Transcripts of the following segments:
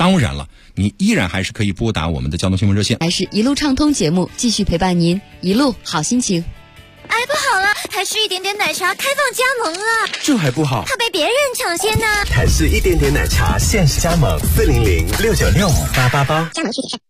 当然了，你依然还是可以拨打我们的交通新闻热线。 还是一路畅通节目继续陪伴您，一路好心情。 哎，不好了，台式一点点奶茶开放加盟了， 这还不好， 怕被别人抢先呢。 台式一点点奶茶限时加盟40069658888， 加盟具体是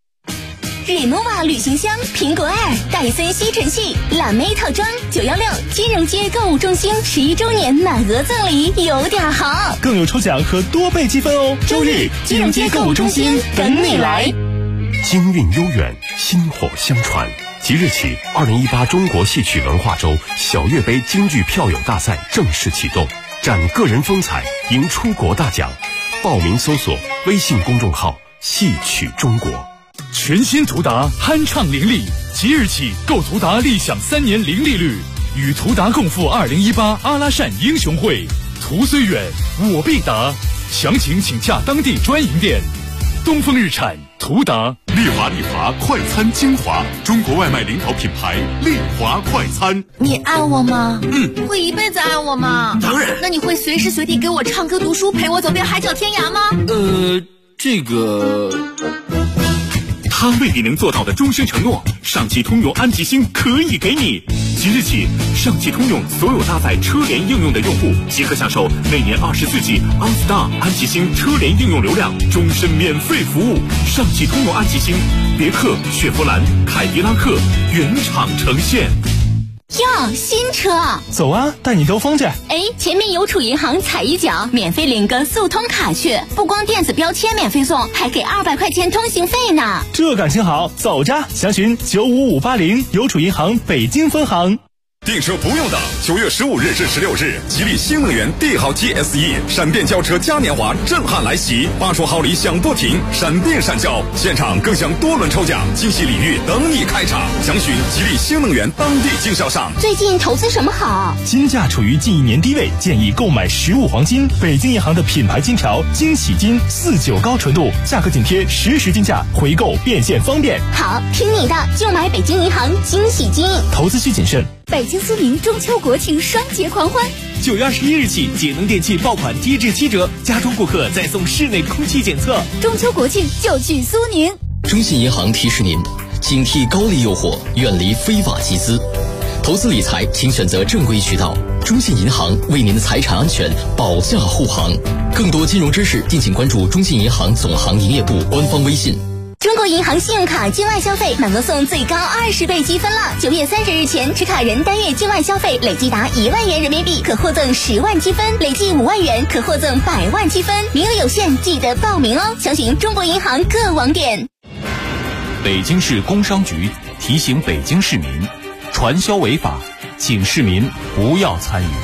Renova 旅行箱、苹果2、戴森吸尘器、蓝莓套装916，金融街购物中心11周年满额赠礼，有点好， 更有抽奖和多倍积分哦。 周日金融街购物中心等你来。 京韵悠远，薪火相传。即日起，2018中国戏曲文化周小岳杯京剧票友大赛正式启动，展个人风采，赢出国大奖。报名搜索微信公众号“戏曲中国”。 全新途达酣畅伶俐，即日起购途达立享3年零利率，与途达共赴2018阿拉善英雄会。途虽远，我必达。详情请洽当地专营店。东风日产途达。 丽华快餐精华，中国外卖领导品牌丽华快餐。 你爱我吗？会一辈子爱我吗？ 当然。 那你会随时随地给我唱歌读书，陪我走遍海角天涯吗？ 这个他未必能做到的终身承诺，上汽通用安吉星可以给你。即日起，上汽通用所有搭载车联应用的用户即可享受每年24G OnStar 安吉星车联应用流量，终身免费服务。上汽通用安吉星，别克、雪佛兰、凯迪拉克原厂呈现。 哟，新车， 走啊，带你兜风去。 前面邮储银行踩一脚，免费领个速通卡去，不光电子标签免费送，还给200块钱通行费呢。 这感情好，走着，详询95580邮储银行北京分行。 订车不用等，9月15日至16日，吉利新能源帝豪 GSE 闪电轿车嘉年华震撼来袭，80毫里享不停，闪电闪交，现场更享多轮抽奖，惊喜礼遇等你开场。详询吉利新能源当地经销商。 最近投资什么好？ 金价处于近1年低位，建议购买实物黄金。北京银行的品牌金条惊喜金49高纯度，价格紧贴实时金价，回购变现方便。 好，听你的，就买北京银行惊喜金。 投资需谨慎。 北京苏宁中秋国庆双节狂欢 ，9月21日起，节能电器爆款低至7折，家中顾客再送室内空气检测。 中秋国庆就去苏宁。 中信银行提示您，警惕高利诱惑，远离非法集资。投资理财，请选择正规渠道。中信银行为您的财产安全保驾护航。更多金融知识，敬请关注中信银行总行营业部官方微信。 中国银行信用卡境外消费满额送最高20倍积分了！9月30日前，持卡人单月境外消费累计达1万元人民币，可获赠10万积分；累计5万元，可获赠100万积分。名额有限，记得报名哦！详询中国银行各网点。 北京市工商局提醒北京市民，传销违法，请市民不要参与。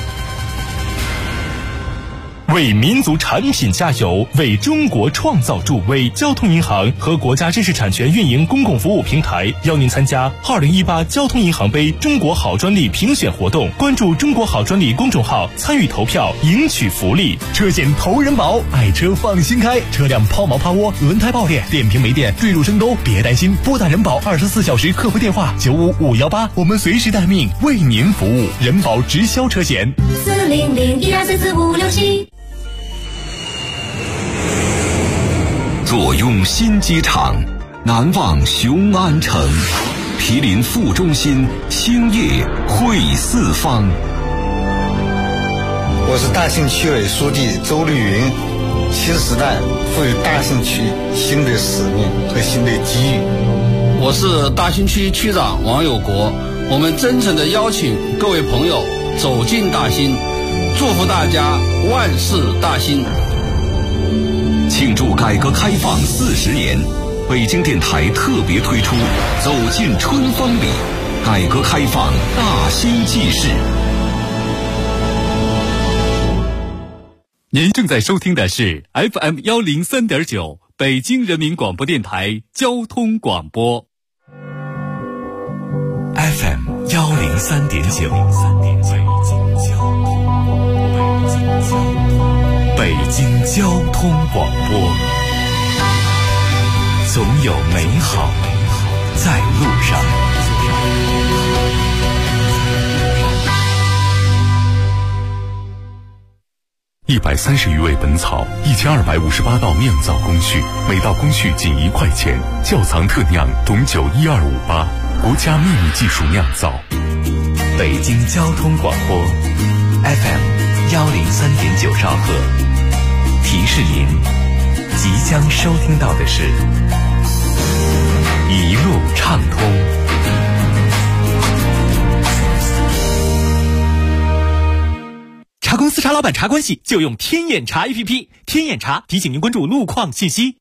为民族产品加油，为中国创造助威。交通银行和国家知识产权运营公共服务平台邀您参加2018交通银行杯中国好专利评选活动，关注中国好专利公众号参与投票，赢取福利。 车险投人保，爱车放心开，车辆抛锚趴窝、轮胎爆裂、电瓶没电、坠入深沟，别担心，拨打人保24小时客服电话95518，我们随时待命，为您服务。人保直销车险 40012444567。 坐拥新机场，难忘雄安城，毗邻副中心，兴业汇四方。 我是大兴区委书记周绿云，新时代赋予大兴区新的使命和新的机遇。 我是大兴区区长王有国，我们真诚地邀请各位朋友走进大兴，祝福大家万事大兴。 庆祝改革开放40年，北京电台特别推出走进春风里，改革开放大兴纪事。 您正在收听的是 FM 103.9北京人民广播电台交通广播。 FM 103.9，北京交通广播，总有美好在路上。 130余味本草，1258道酿造工序，每道工序仅1块钱。窖藏特酿董酒12588，国家秘密技术酿造。 北京交通广播 FM103.9兆赫，提示您即将收听到的是一路畅通。 茶公司茶老板茶关系就用天眼查 APP， 天眼查提醒您关注路况信息。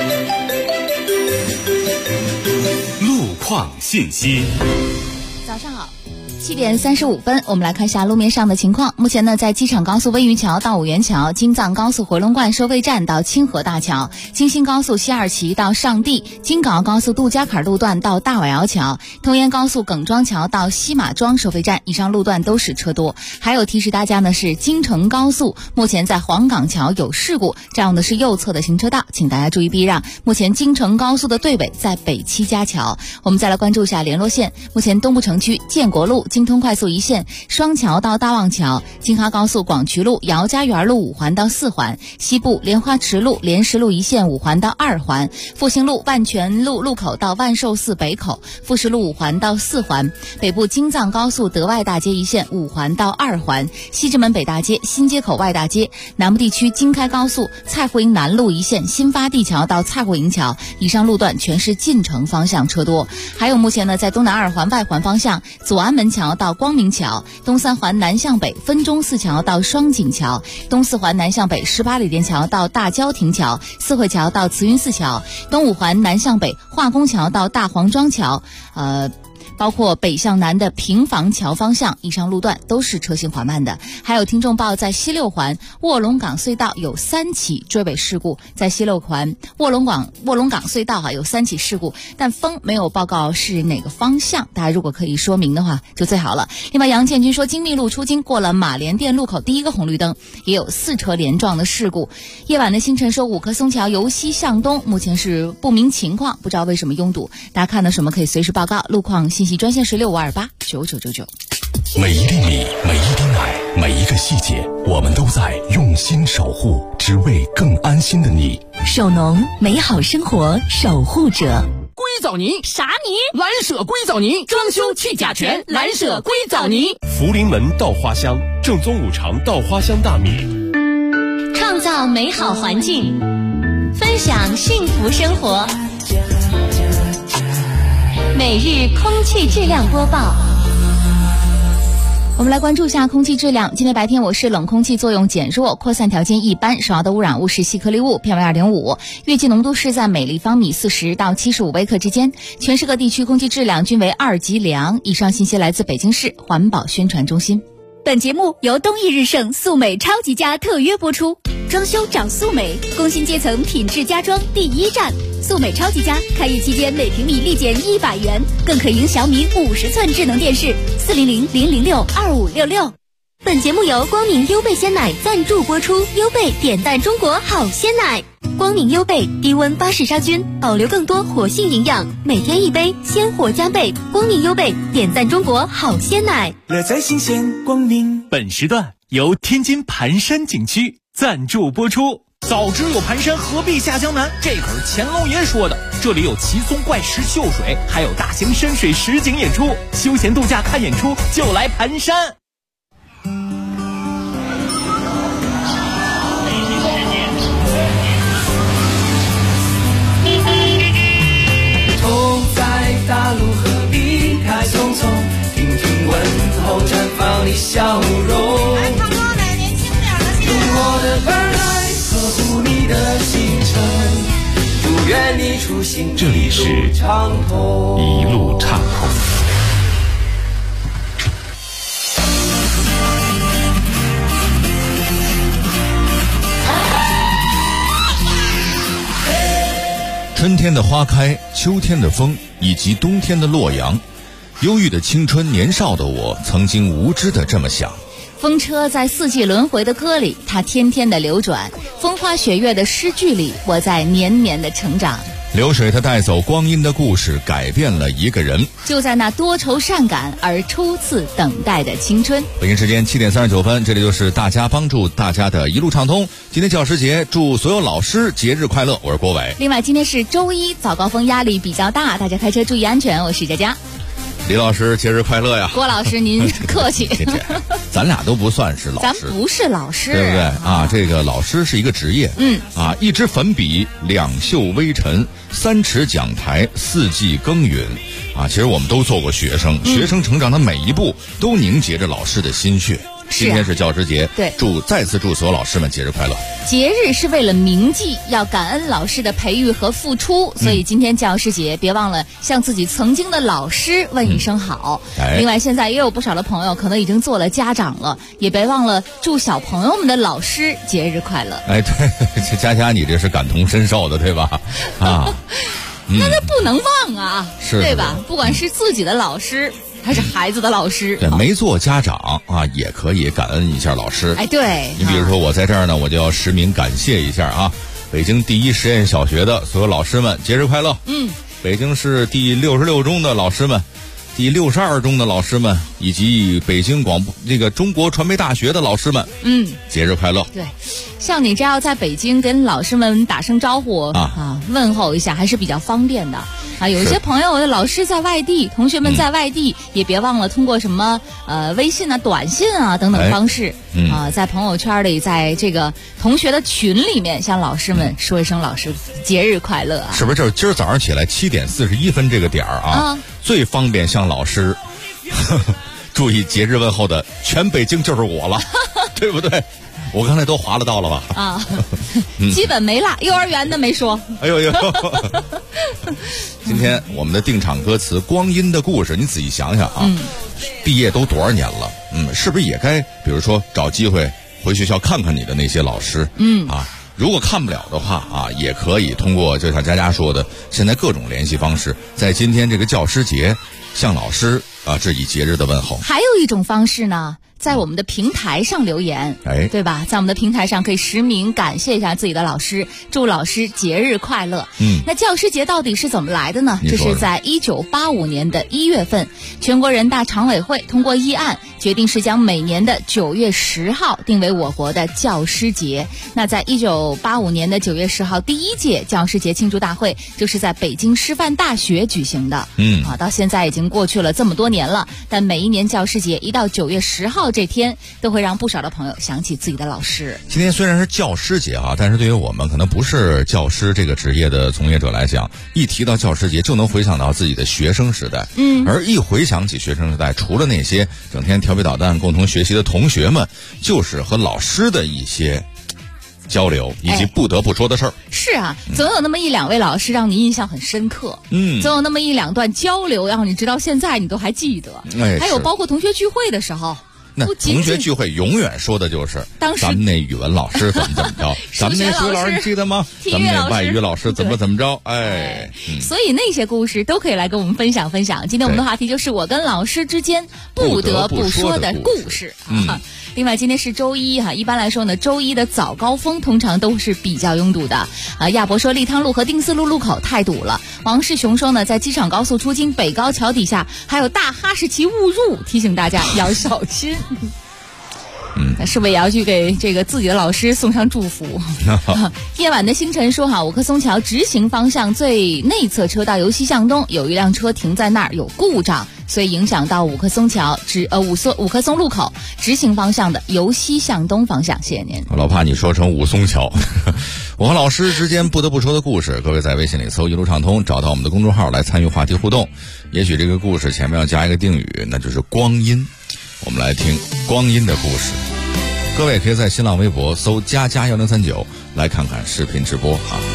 路况信息。 早上好。7点35分，我们来看一下路面上的情况。目前呢，在机场高速温榆桥到五元桥、京藏高速回龙观收费站到清河大桥、京新高速西二旗到上地、京港澳高速杜家坎路段到大瓦窑桥、通烟高速耿庄桥到西马庄收费站，以上路段都是车多。还有提示大家呢，是京承高速目前在黄岗桥有事故，占用的是右侧的行车道，请大家注意避让。目前京承高速的对尾在北七家桥。我们再来关注一下联络线，目前东部城区建国路、京通快速一线双桥到大望桥，京哈高速广渠路、姚家园路5环到4环，西部莲花池路、莲石路一线5环到2环，复兴路万泉路路口到万寿寺北口，富士路5环到4环，北部京藏高速德外大街一线5环到2环，西直门北大街、新街口外大街，南部地区京开高速蔡户营南路一线新发地桥到蔡户营桥，以上路段全是进城方向车多。还有目前呢，在东南2环外环方向，左安门桥到光明桥，东3环南向北分钟寺桥到双井桥，东4环南向北18里店桥到大郊亭桥，四惠桥到慈云寺桥，东5环南向北化工桥到大黄庄桥，包括北向南的平房桥方向，以上路段都是车行缓慢的。还有听众报，在西6环卧龙岗隧道有3起追尾事故，在西6环卧龙岗隧道有3起事故，但风没有报告是哪个方向，大家如果可以说明的话就最好了。另外，杨建军说，精密路出京过了马连店路口第一个红绿灯，也有4车连撞的事故。夜晚的星辰说，五棵松桥由西向东目前是不明情况，不知道为什么拥堵，大家看到什么可以随时报告。路况信息专线是65289999。 每一粒米，每一滴奶，每一个细节，我们都在用心守护，只为更安心的你。 首农，美好生活守护者。 硅藻泥啥泥？ 蓝舍硅藻泥，装修去甲醛，蓝舍硅藻泥。 福临门稻花香，正宗五常稻花香大米。 创造美好环境，分享幸福生活。每日空气质量播报。 我们来关注一下空气质量。今天白天我市冷空气作用减弱，扩散条件一般，首要的污染物是细颗粒物 PM2.5， 月季浓度是在每立方米40到75微克之间。全市各地区空气质量均为2级良。以上信息来自北京市环保宣传中心。 本节目由东益日盛素美超级家特约播出。装修找素美，工薪阶层品质家装第一站。素美超级家开业期间每平米立减100元，更可赢小米50寸智能电视。400-006-2566。 本节目由光明优贝鲜奶赞助播出。优贝点赞中国好鲜奶，光明优贝低温巴氏杀菌，保留更多活性营养，每天1杯，鲜活加倍。光明优贝点赞中国好鲜奶， 乐在新鲜光明。 本时段由天津盘山景区赞助播出。早知有盘山，何必下江南？这可是乾隆爷说的。这里有奇松怪石秀水，还有大型深水实景演出，休闲度假看演出就来盘山。 头在大陆何必太匆匆，听听问候绽放你笑容。用我的耳来呵护你的行程，祝愿你出行这里是一路畅通。 春天的花开，秋天的风，以及冬天的洛阳。忧郁的青春，年少的我曾经无知的这么想。 风车在四季轮回的歌里，它天天的流转；风花雪月的诗句里，我在年年的成长。 流水它带走光阴的故事，改变了一个人。 就在那多愁善感而初次等待的青春。 北京时间7点39分，这里就是大家帮助大家的一路畅通。今天教师节，祝所有老师节日快乐。我是郭伟。 另外，今天是周一，早高峰压力比较大，大家开车注意安全。我是佳佳。 李老师节日快乐呀！ 郭老师您客气。 咱俩都不算是老师， 咱不是老师， 对不对啊？这个老师是一个职业，一支粉笔，两袖微尘，三尺讲台，四季耕耘，其实我们都做过学生，学生成长的每一步都凝结着老师的心血。今天是教师节， 对， 再次祝所有老师们节日快乐。 节日是为了铭记，要感恩老师的培育和付出，所以今天教师节，别忘了向自己曾经的老师问一声好。另外，现在也有不少的朋友可能已经做了家长了，也别忘了祝小朋友们的老师节日快乐。 哎，对，佳佳，你这是感同身受的，对吧？ 那不能忘啊， 是对吧？不管是自己的老师。还是孩子的老师， 对，没做家长也可以感恩一下老师。 哎，对， 你比如说我在这儿呢，我就要实名感谢一下北京第一实验小学的所有老师们，节日快乐。北京市第66中的老师们，第62中的老师们，以及北京中国传媒大学的老师们，节日快乐。 对，像你这要在北京跟老师们打声招呼问候一下，还是比较方便的。有一些朋友的老师在外地，同学们在外地，也别忘了通过什么微信短信等等方式在朋友圈里，在这个同学的群里面向老师们说一声老师节日快乐是不是？就是今儿早上起来7点41分这个点儿最方便向老师注意节日问候的，全北京就是我了，对不对？我刚才都划了到了吧？ 基本没落，幼儿园的没说。 哎呦呦！今天我们的定场歌词《光阴的故事》，你仔细想想毕业都多少年了？是不是也该比如说找机会回学校看看你的那些老师？如果看不了的话也可以通过就像佳佳说的，现在各种联系方式，在今天这个教师节向老师致以节日的问候。 还有一种方式呢，在我们的平台上留言，对吧？在我们的平台上可以实名感谢一下自己的老师，祝老师节日快乐。那教师节到底是怎么来的呢？这是在1985年的1月份，全国人大常委会通过议案，决定是将每年的9月10号定为我国的教师节。那在1985年的9月10号，第一届教师节庆祝大会就是在北京师范大学举行的。到现在已经过去了这么多年了，但每一年教师节一到9月10号这天，都会让不少的朋友想起自己的老师。 今天虽然是教师节但是对于我们可能不是教师这个职业的从业者来讲，一提到教师节就能回想到自己的学生时代。而一回想起学生时代，除了那些整天调皮捣蛋共同学习的同学们，就是和老师的一些交流以及不得不说的事儿。 是总有那么1-2位老师让你印象很深刻，总有那么1-2段交流让你直到现在你都还记得。还有包括同学聚会的时候， 那同学聚会永远说的就是当时咱们那语文老师怎么着咱们那数学老师你记得吗？咱们那外语老师怎么着。 所以那些故事都可以来跟我们分享分享。今天我们的话题就是我跟老师之间不得不说的故事。另外今天是周一一般来说呢，周一的早高峰通常都是比较拥堵的亚博说利汤路和丁字路路口太堵了。王世雄说呢，在机场高速出京北高桥底下还有大哈士奇误入，提醒大家要小心。是不是也要去给这个自己的老师送上祝福？夜晚的星辰说五棵松桥直行方向最内侧车道由西向东，有一辆车停在那儿有故障，所以影响到五棵松桥五棵松路口直行方向的由西向东方向。谢谢您。 我老怕你说成武松桥。我和老师之间不得不说的故事，各位在微信里搜一路畅通，找到我们的公众号来参与话题互动。也许这个故事前面要加一个定语，那就是光阴。我们来听光阴的故事。各位可以在新浪微博搜佳佳1039来看看视频直播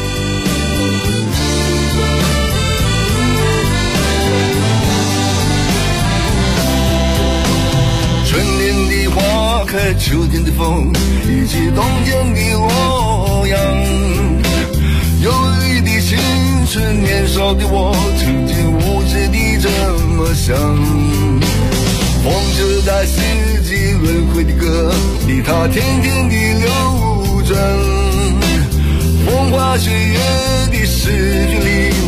春天的花开，秋天的风，以及冬天的洛阳。忧郁的青春，年少的我，曾经无知地这么想。风车在四季轮回的歌里，它天天地流转。风花雪月的诗句里，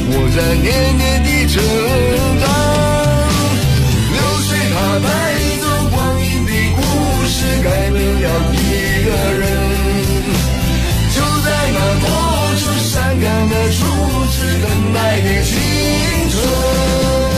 是等待的青春。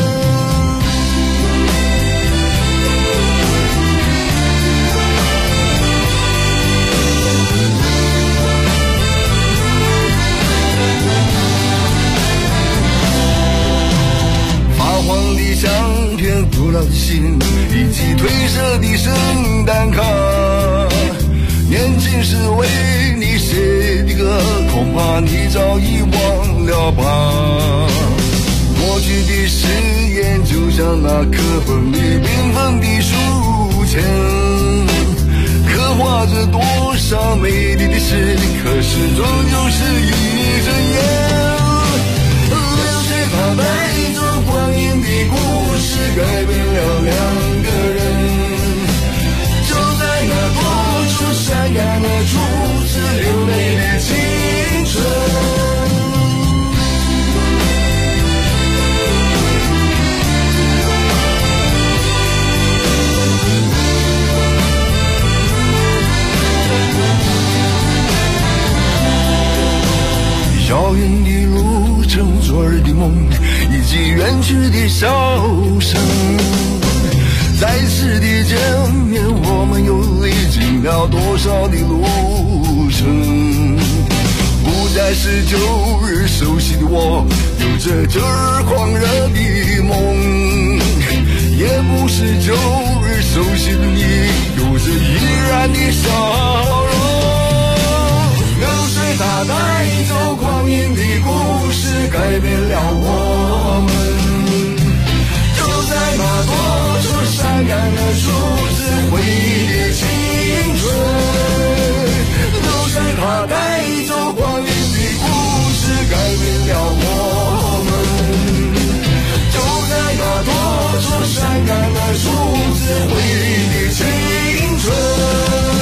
发黄的相片，古老的信，以及褪色的圣诞卡，年轻时为你写的歌，恐怕你早已忘了吧。过去的誓言就像那课本里缤纷的书签，刻画着多少美丽的事，可是终究是一阵烟。流水它带走光阴的故事，改变了两个人，就在那多处闪亮的初次流泪的青春。遥远的路程，昨日的梦，以及远去的笑声。再次的见面，我们又历经了多少的路程？不再是旧日熟悉的我，有着旧日狂热的梦，也不是旧日熟悉的你，有着依然的笑容。流水它带走光阴的故事，改变了我们，就在那多处闪亮的数字，回忆的青春。流水它带走光阴的故事，改变了我们，就在那多处闪亮的数字，回忆的青春。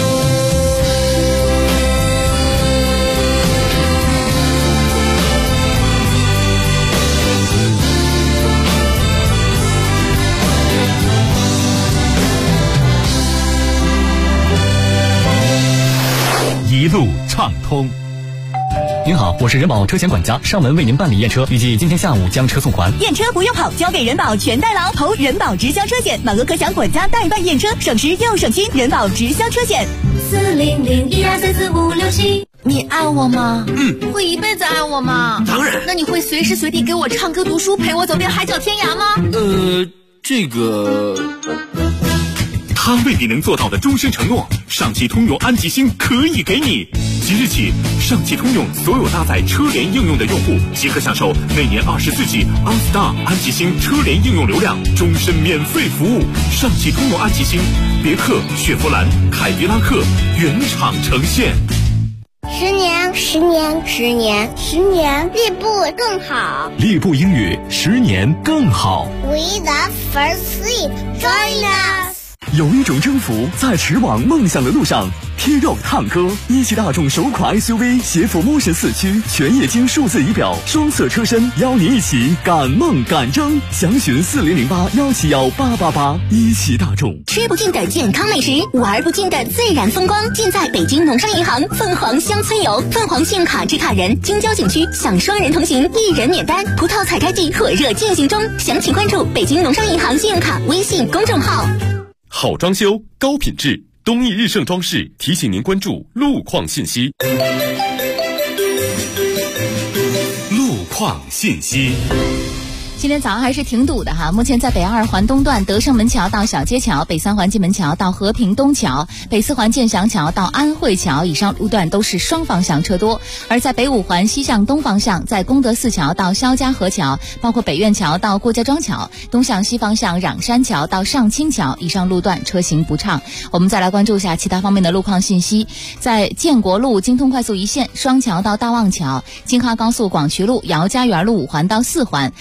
一路畅通。您好，我是人保车险管家，上门为您办理验车，预计今天下午将车送还。 验车不用跑，交给人保全代劳，投人保直销车险，满额可享管家代办验车，省时又省心。人保直销车险，40012345677。 你爱我吗？会一辈子爱我吗？ 当然。 那你会随时随地给我唱歌读书，陪我走遍海角天涯吗？ 这个。他为你能做到的终身承诺，上汽通用安吉星可以给你。即日起，上汽通用所有搭载车联应用的用户即可享受每年24G OnStar 安吉星车联应用流量，终身免费服务。上汽通用安吉星，别克、雪佛兰、凯迪拉克原厂呈现。 10年，10年，10年，10年，利布更好。 利布英语10年更好。 We the first sleep, join us。 有一种征服在驰往梦想的路上。T Roc 探歌，一汽大众首款 SUV， 携 4Motion 4驱，全液晶数字仪表，双色车身，邀您一起赶梦赶征。详询4008171888。一汽大众。 吃不尽的健康美食，玩不尽的自然风光，尽在北京农商银行凤凰乡村游。凤凰信用卡持卡人京郊景区享双人同行，1人免单。葡萄采摘季火热进行中，详情关注北京农商银行信用卡微信公众号。 好装修，高品质，东义日盛装饰提醒您关注路况信息。 路况信息。 今天早上还是挺堵的哈，目前在北2环东段德胜门桥到小街桥，北3环蓟门桥到和平东桥，北4环建祥桥到安慧桥以上路段都是双方向车多。而在北5环西向东方向，在功德寺桥到肖家河桥，包括北苑桥到郭家庄桥，东向西方向壤山桥到上清桥以上路段车行不畅。我们再来关注一下其他方面的路况信息。在建国路京通快速一线双桥到大望桥，京哈高速广渠路姚家园路5环到4环，莲花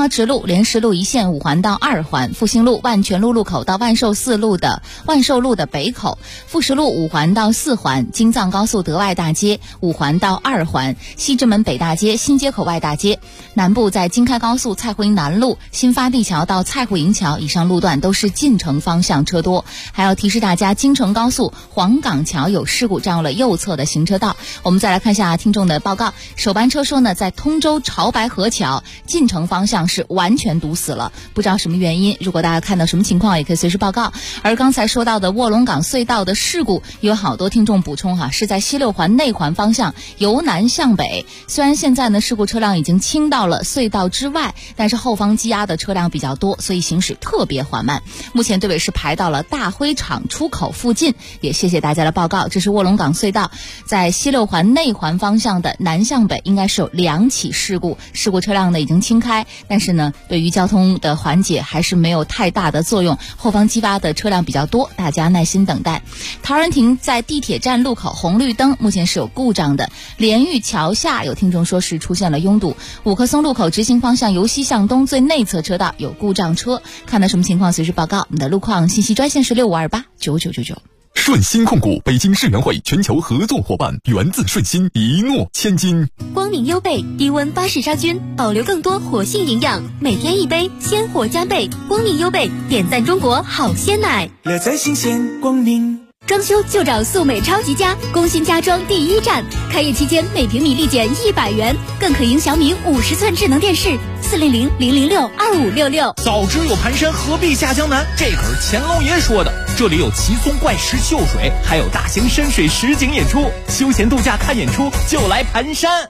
花池路、莲石路一线5环到2环，复兴路万泉路路口到万寿路的北口，富石路5环到4环，京藏高速德外大街5环到2环，西直门北大街、新街口外大街。南部在京开高速蔡湖营南路、新发地桥到蔡湖营桥以上路段都是进城方向车多。还要提示大家，京承高速黄岗桥有事故，占用了右侧的行车道。我们再来看一下听众的报告，首班车说呢，在通州潮白河桥进城方向是完全堵死了，不知道什么原因，如果大家看到什么情况也可以随时报告。而刚才说到的卧龙岗隧道的事故，有好多听众补充是在西6环内环方向由南向北，虽然现在呢事故车辆已经清到了隧道之外，但是后方积压的车辆比较多，所以行驶特别缓慢。目前队尾是排到了大灰厂出口附近，也谢谢大家的报告。这是卧龙岗隧道在西6环内环方向的南向北应该是有2起事故车辆呢已经清开，但是呢对于交通的缓解还是没有太大的作用，后方激发的车辆比较多，大家耐心等待。陶然亭在地铁站路口红绿灯目前是有故障的，莲玉桥下有听众说是出现了拥堵，五棵松路口直行方向由西向东最内侧车道有故障车，看到什么情况随时报告。我们的路况信息专线是65289999。 顺鑫控股北京世园会全球合作伙伴，源自顺鑫，一诺千金。 光明优贝低温巴氏杀菌，保留更多活性营养，每天一杯，鲜活加倍。光明优贝点赞中国好鲜奶， 乐在新鲜光明。 装修就找素美超级家，工薪家装第一站。开业期间每平米立减100元，更可赢小米50寸智能电视。400-006-2566。 早知有盘山，何必下江南？这可是乾隆爷说的。这里有奇松怪石秀水，还有大型深水实景演出。休闲度假看演出就来盘山。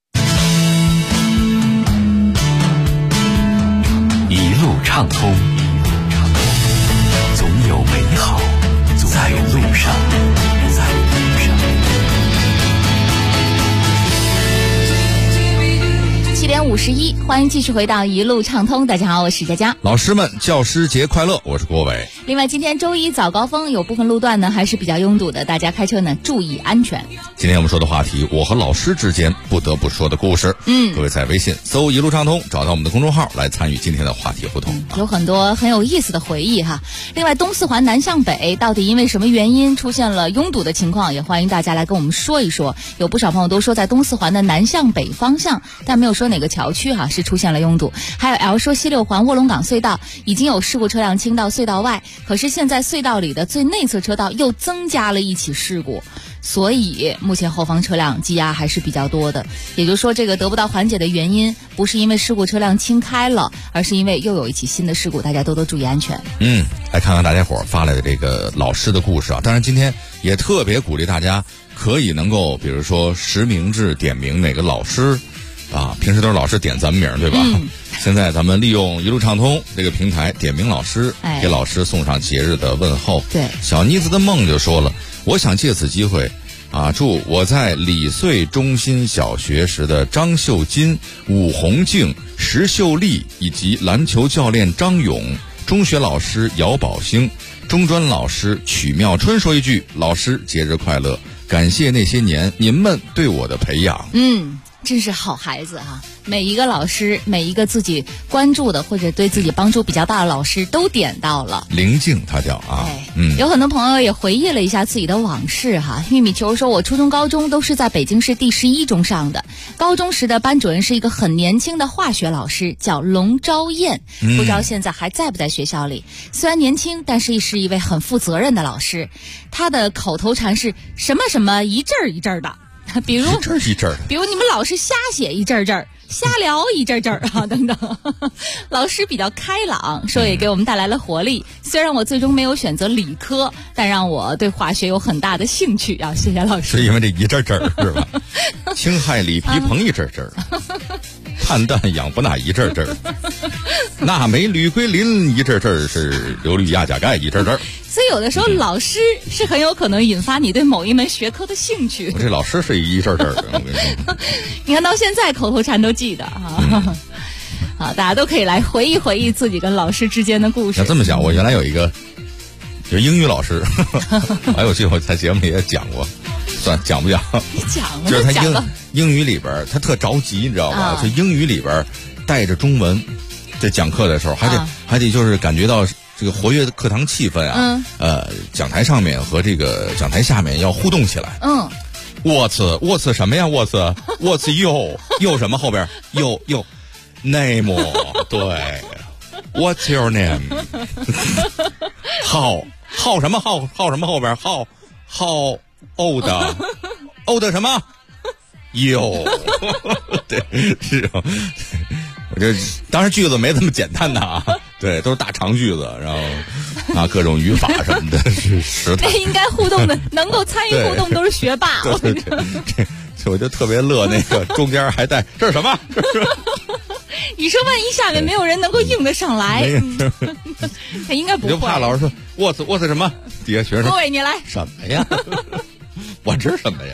一路畅通，总有美好在路上。 7点51，欢迎继续回到一路畅通。大家好，我是佳佳。 老师们，教师节快乐！我是郭伟。 另外，今天周一早高峰，有部分路段呢还是比较拥堵的，大家开车呢注意安全。 今天我们说的话题，我和老师之间不得不说的故事。各位在微信搜一路畅通，找到我们的公众号来参与今天的话题互动。 有很多很有意思的回忆哈。另外，东4环南向北到底因为什么原因出现了拥堵的情况，也欢迎大家来跟我们说一说。有不少朋友都说在东4环的南向北方向，但没有说哪个桥区是出现了拥堵。还有 L 说西6环卧龙岗隧道已经有事故车辆清到隧道外，可是现在隧道里的最内侧车道又增加了1起事故，所以目前后方车辆积压还是比较多的。也就是说，这个得不到缓解的原因不是因为事故车辆清开了，而是因为又有1起新的事故，大家多多注意安全。 来看看大家伙发来的这个老师的故事当然今天也特别鼓励大家可以能够比如说实名制点名哪个老师平时都是老师点咱们名对吧？现在咱们利用一路畅通这个平台点名老师，给老师送上节日的问候。 对， 小妮子的梦就说了，我想借此机会祝我在李穗中心小学时的张秀金、武红静、石秀丽以及篮球教练张勇、中学老师姚宝兴、中专老师曲妙春说一句：老师节日快乐！感谢那些年您们对我的培养。 真是好孩子每一个老师，每一个自己关注的或者对自己帮助比较大的老师都点到了。 灵静他叫有很多朋友也回忆了一下自己的往事玉米球说，我初中高中都是在北京市第11中上的，高中时的班主任是一个很年轻的化学老师，叫龙昭燕，不知道现在还在不在学校里。虽然年轻，但是是一位很负责任的老师，他的口头禅是什么什么一阵儿一阵儿的，比如你们老是瞎写一阵儿瞎聊一阵儿等等。老师比较开朗，说也给我们带来了活力。虽然我最终没有选择理科，但让我对化学有很大的兴趣谢谢老师。 是因为这一阵儿是吧？氢氦锂铍硼一阵儿碳氮氧氟钠一阵儿钠镁铝硅磷一阵儿是硫氯氩钾钙一阵儿。 所以有的时候老师是很有可能引发你对某一门学科的兴趣。 我这老师是一阵儿的，我跟你说。 你看到现在口头禅都记得大家都可以来回忆回忆自己跟老师之间的故事。 要这么讲，我原来有一个就是英语老师，还有我在节目里也讲过，算讲不讲？ 你讲就是他英语里边他特着急，你知道吧？就英语里边带着中文。 这讲课的时候还得就是感觉到这个活跃的课堂气氛啊。讲台上面和这个讲台下面要互动起来。What's 什么呀？What's you 什么后边有 name 对 What's your name 号什么号什么后边how old 什么有对是我觉得当然句子没这么简单的啊，对，都是大长句子，然后各种语法什么的是实在。 那应该互动的，能够参与互动都是学霸。 对，这我就特别乐，那个中间还带这是什么？ 你说万一下面没有人能够应得上来，他应该不会。 就怕老师说 What's 什么？底下学生说：“ 各位你来什么呀？我知什么呀？”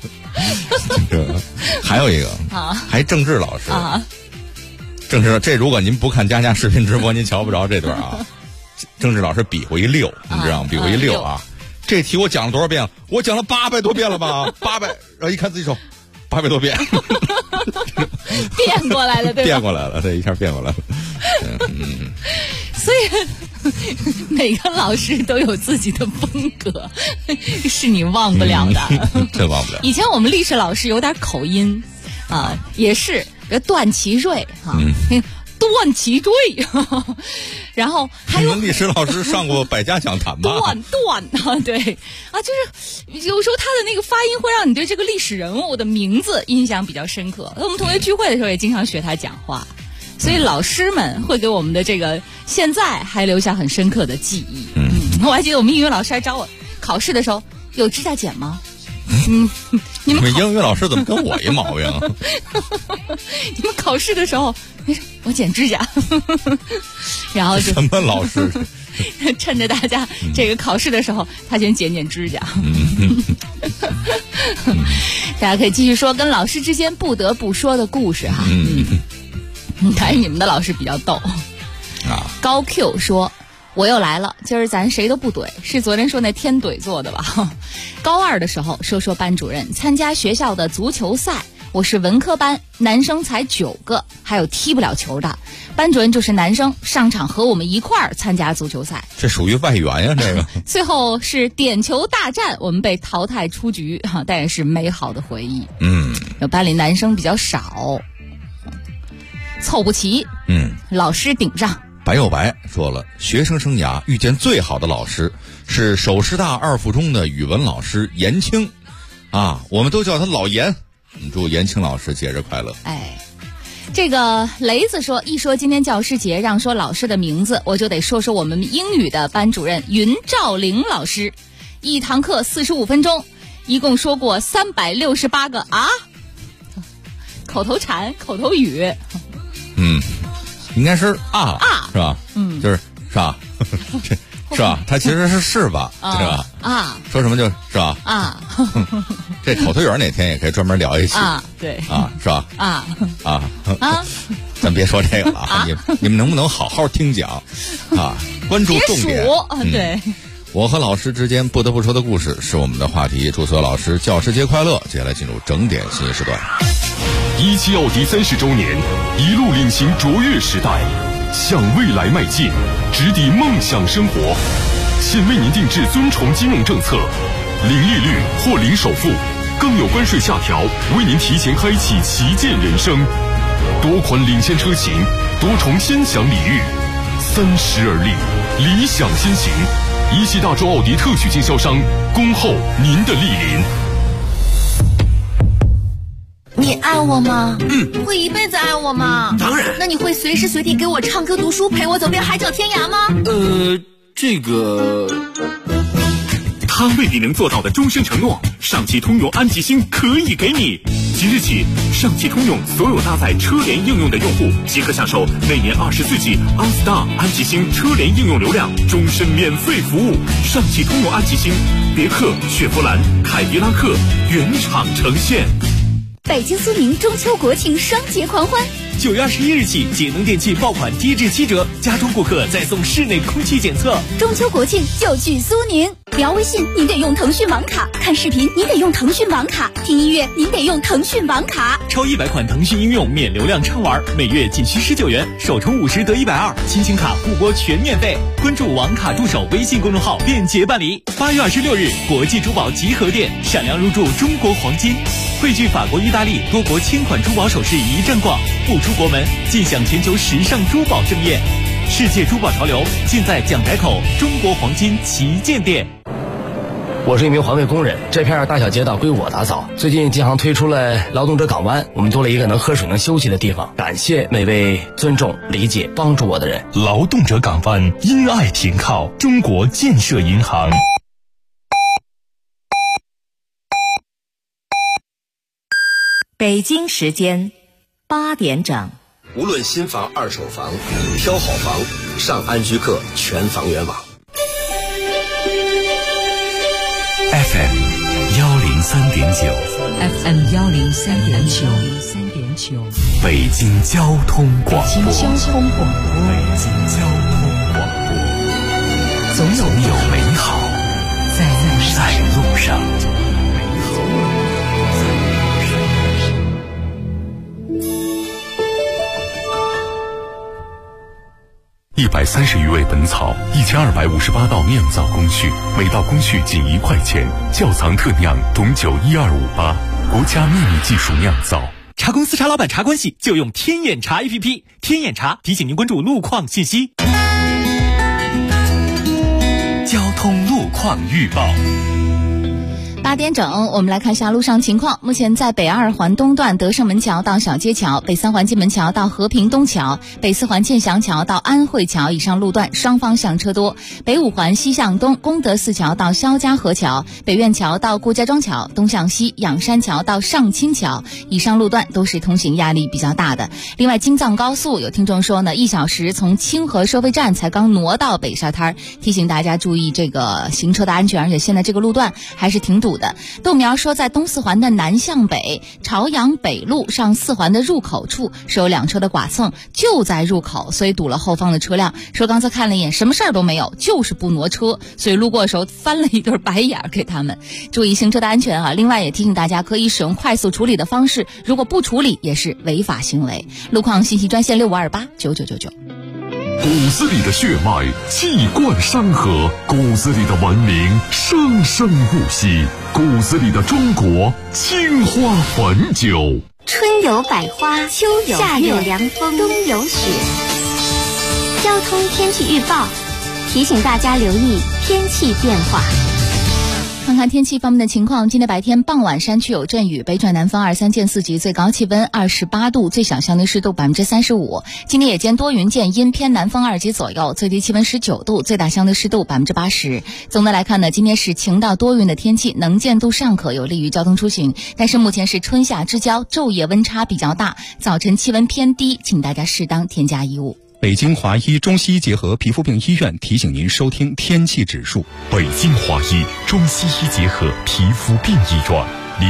还有一个还政治老师政治这如果您不看佳佳视频直播，您瞧不着这段啊。政治老师比划一6，你知道吗？比划一6啊。这题我讲了多少遍？我讲了800多遍了吧？800，然后一看自己手，800多遍， 变过来了，对吧？ 变过来了，这一下变过来了。 所以每个老师都有自己的风格，是你忘不了的， 真忘不了。 以前我们历史老师有点口音也是段祺瑞段祺瑞，然后还有你们历史老师上过百家讲坛吧？ 段对就是有时候他的那个发音会让你对这个历史人物的名字印象比较深刻。我们同学聚会的时候也经常学他讲话，所以老师们会给我们的这个现在还留下很深刻的记忆。我还记得我们英语老师还找我考试的时候，有指甲剪吗？你们英语老师怎么跟我一毛病？ 你们考试的时候，我剪指甲，然后就什么老师？ 趁着大家这个考试的时候，他先剪指甲。大家可以继续说跟老师之间不得不说的故事哈。还是你们的老师比较逗高 Q 说。我又来了，今儿咱谁都不怼，是昨天说那天怼做的吧？高2的时候，说班主任参加学校的足球赛，我是文科班，男生才9个，还有踢不了球的。班主任就是男生，上场和我们一块儿参加足球赛， 这属于外援呀，这个。 最后是点球大战，我们被淘汰出局，但也是美好的回忆。班里男生比较少，凑不齐，老师顶上。 白又白说了，学生生涯遇见最好的老师是首师大2附中的语文老师严青我们都叫他老严。祝严青老师节日快乐。 这个雷子说，一说今天教师节，让说老师的名字，我就得说说我们英语的班主任云兆玲老师。一堂课45分钟，一共说过368个口头禅口头语。 应该是是吧？就是是吧？是吧？他其实是吧？是吧？说什么就是吧？这口头语哪天也可以专门聊一期对是吧？咱别说这个了你们能不能好好听讲关注重点。 对。 我和老师之间不得不说的故事是我们的话题。祝所有老师教师节快乐！接下来进入整点新时段。 17奥迪30周年，一路领行卓越时代，向未来迈进，直抵梦想生活。现为您定制尊崇金融政策，零利率或零首付，更有关税下调，为您提前开启旗舰人生。多款领先车型，多重先享礼遇，30而立，理想先行。17大洲奥迪特许经销商，恭候您的莅临。 你爱我吗？会一辈子爱我吗？ 当然。 那你会随时随地给我唱歌读书，陪我走遍海角天涯吗？ 这个他未必能做到的终身承诺，上汽通用安吉星可以给你。即日起，上汽通用所有搭载车联应用的用户即可享受每年24季 OnStar 安吉星车联应用流量终身免费服务。上汽通用安吉星，别克、雪佛兰、凯迪拉克原厂呈现。 北京苏宁中秋国庆双节狂欢 ，9月21日起，节能电器爆款低至7折，家中顾客再送室内空气检测。 中秋国庆就去苏宁。 聊微信您得用腾讯网卡，看视频您得用腾讯网卡，听音乐您得用腾讯网卡。 超100款腾讯应用免流量畅玩，每月仅需19元，首充50得120，亲情卡互拨全免费。关注网卡助手微信公众号便捷办理。8月26日，国际珠宝集合店闪亮入驻中国黄金，汇聚法国、意大利多国千款珠宝首饰一站逛，不出国门尽享全球时尚珠宝盛宴。世界珠宝潮流尽在蒋台口中国黄金旗舰店。 我是一名环卫工人，这片大小街道归我打扫。最近建行推出了劳动者港湾，我们多了一个能喝水能休息的地方。感谢每位尊重、理解、帮助我的人。 劳动者港湾，因爱停靠，中国建设银行。 北京时间8点整。 无论新房、二手房，挑好房，上安居客全房源网。 FM 103.9 FM 103.9 北京交通广播。 北京交通广播，总有美好在路上。 130余味本草，1258道酿造工序，每道工序仅1块钱。窖藏特酿董酒12588，国家秘密技术酿造。 茶公司茶老板茶关系就用天眼查 APP， 天眼查提醒您关注路况信息。 交通路况预报。 8点整，我们来看一下路上情况。目前在北2环东段德胜门桥到小街桥、北3环金门桥到和平东桥、北4环建祥桥到安慧桥以上路段双方向车多；北5环西向东功德寺桥到肖家河桥、北苑桥到顾家庄桥、东向西仰山桥到上清桥以上路段都是通行压力比较大的。另外，京藏高速有听众说呢，1小时从清河收费站才刚挪到北沙滩，提醒大家注意这个行车的安全，而且现在这个路段还是挺堵的。豆苗说，在东4环的南向北朝阳北路上4环的入口处是有2车的剐蹭，就在入口，所以堵了后方的车辆。说刚才看了一眼，什么事儿都没有，就是不挪车，所以路过的时候翻了一对白眼给他们。注意行车的安全啊！另外也提醒大家可以使用快速处理的方式，如果不处理也是违法行为。路况信息专线65289999。 骨子里的血脉气贯山河，骨子里的文明生生不息，骨子里的中国青花汾酒。 春有百花，秋有夏有凉风，冬有雪。交通天气预报提醒大家留意天气变化。 看看天气方面的情况，今天白天傍晚山区有阵雨，北转南风2、3见4级，最高气温28度，最小相对湿度35%。今天夜间多云见阴，偏南风2级左右，最低气温19度，最大相对湿度80%。总的来看呢，今天是晴到多云的天气，能见度尚可，有利于交通出行。但是目前是春夏之交，昼夜温差比较大，早晨气温偏低，请大家适当添加衣物。 北京华医中西医结合皮肤病医院提醒您收听天气指数。 北京华医中西医结合皮肤病医院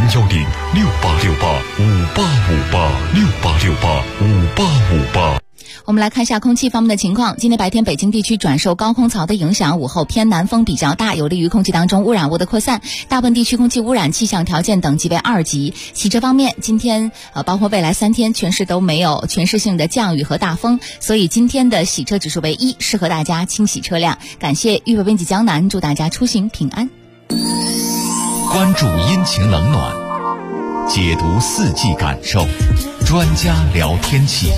，01068685858，68685858。 我们来看一下空气方面的情况。今天白天北京地区转受高空槽的影响，午后偏南风比较大，有利于空气当中污染物的扩散。大部分地区空气污染气象条件等级为2级。洗车方面，今天包括未来3天全市都没有全市性的降雨和大风，所以今天的洗车指数为1，适合大家清洗车辆。感谢预报编辑江南，祝大家出行平安。 关注阴晴冷暖，解读4季感受，专家聊天气。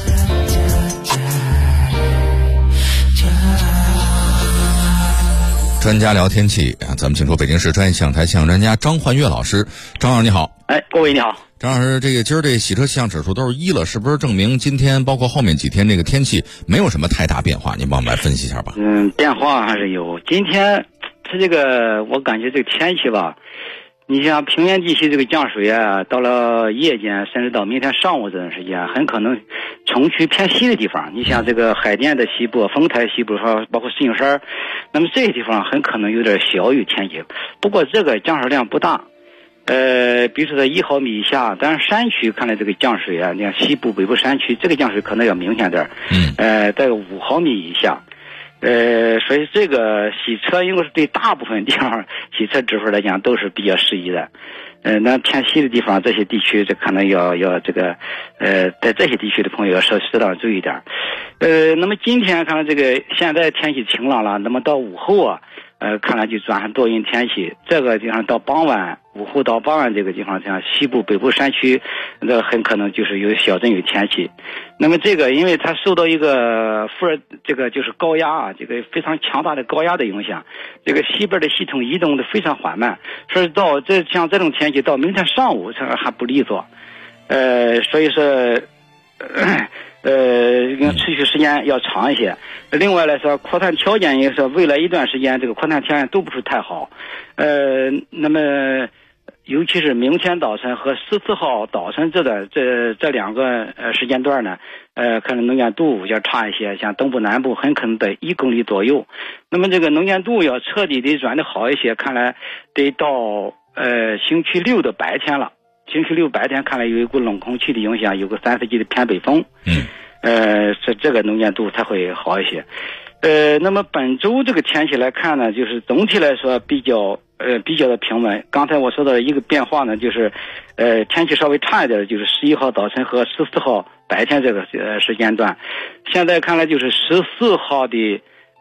专家聊天气啊，咱们请出北京市专业气象台气象专家张焕岳老师。张老师你好。 各位你好。 张老师，这个今儿这洗车气象指数都是1了，是不是证明今天包括后面几天这个天气没有什么太大变化？您帮我们来分析一下吧。 变化还是有。今天它这个我感觉这个天气吧，你像平原地区这个降水啊，到了夜间甚至到明天上午这段时间，很可能城区偏西的地方，你像这个海淀的西部、丰台西部，包括石景山，那么这些地方很可能有点小雨天气。不过这个降水量不大，比如说在1毫米以下，但是山区看来这个降水啊，你看西部、北部山区这个降水可能要明显点，在5毫米以下。 所以这个洗车应该是对大部分地方洗车指数来讲都是比较适宜的。那偏西的地方，这些地区这可能要这个，在这些地区的朋友要适当注意点。那么今天看来这个现在天气晴朗了，那么到午后啊，看来就转成多云天气。这个地方到傍晚，午后到傍晚这个地方，像西部、北部山区，那很可能就是有小阵雨天气。那么这个，因为它受到一个这个就是高压啊，这个非常强大的高压的影响，这个西边的系统移动的非常缓慢，所以到像这种天气到明天上午这还不利索。所以说。持续时间要长一些。另外来说，扩散条件也是未来一段时间这个扩散条件都不是太好。那么尤其是明天早晨和14号早晨这两个时间段呢，可能能见度要差一些，像东部南部很可能在1公里左右。那么这个能见度要彻底的转的好一些，看来得到星期六的白天了。星期六白天看来有一股冷空气的影响，有个30级的偏北风。这个能见度才会好一些。那么本周这个天气来看呢，就是总体来说比较的平稳。刚才我说的一个变化呢，就是天气稍微差一点，就是11号早晨和14号白天这个时间段。现在看来就是14号的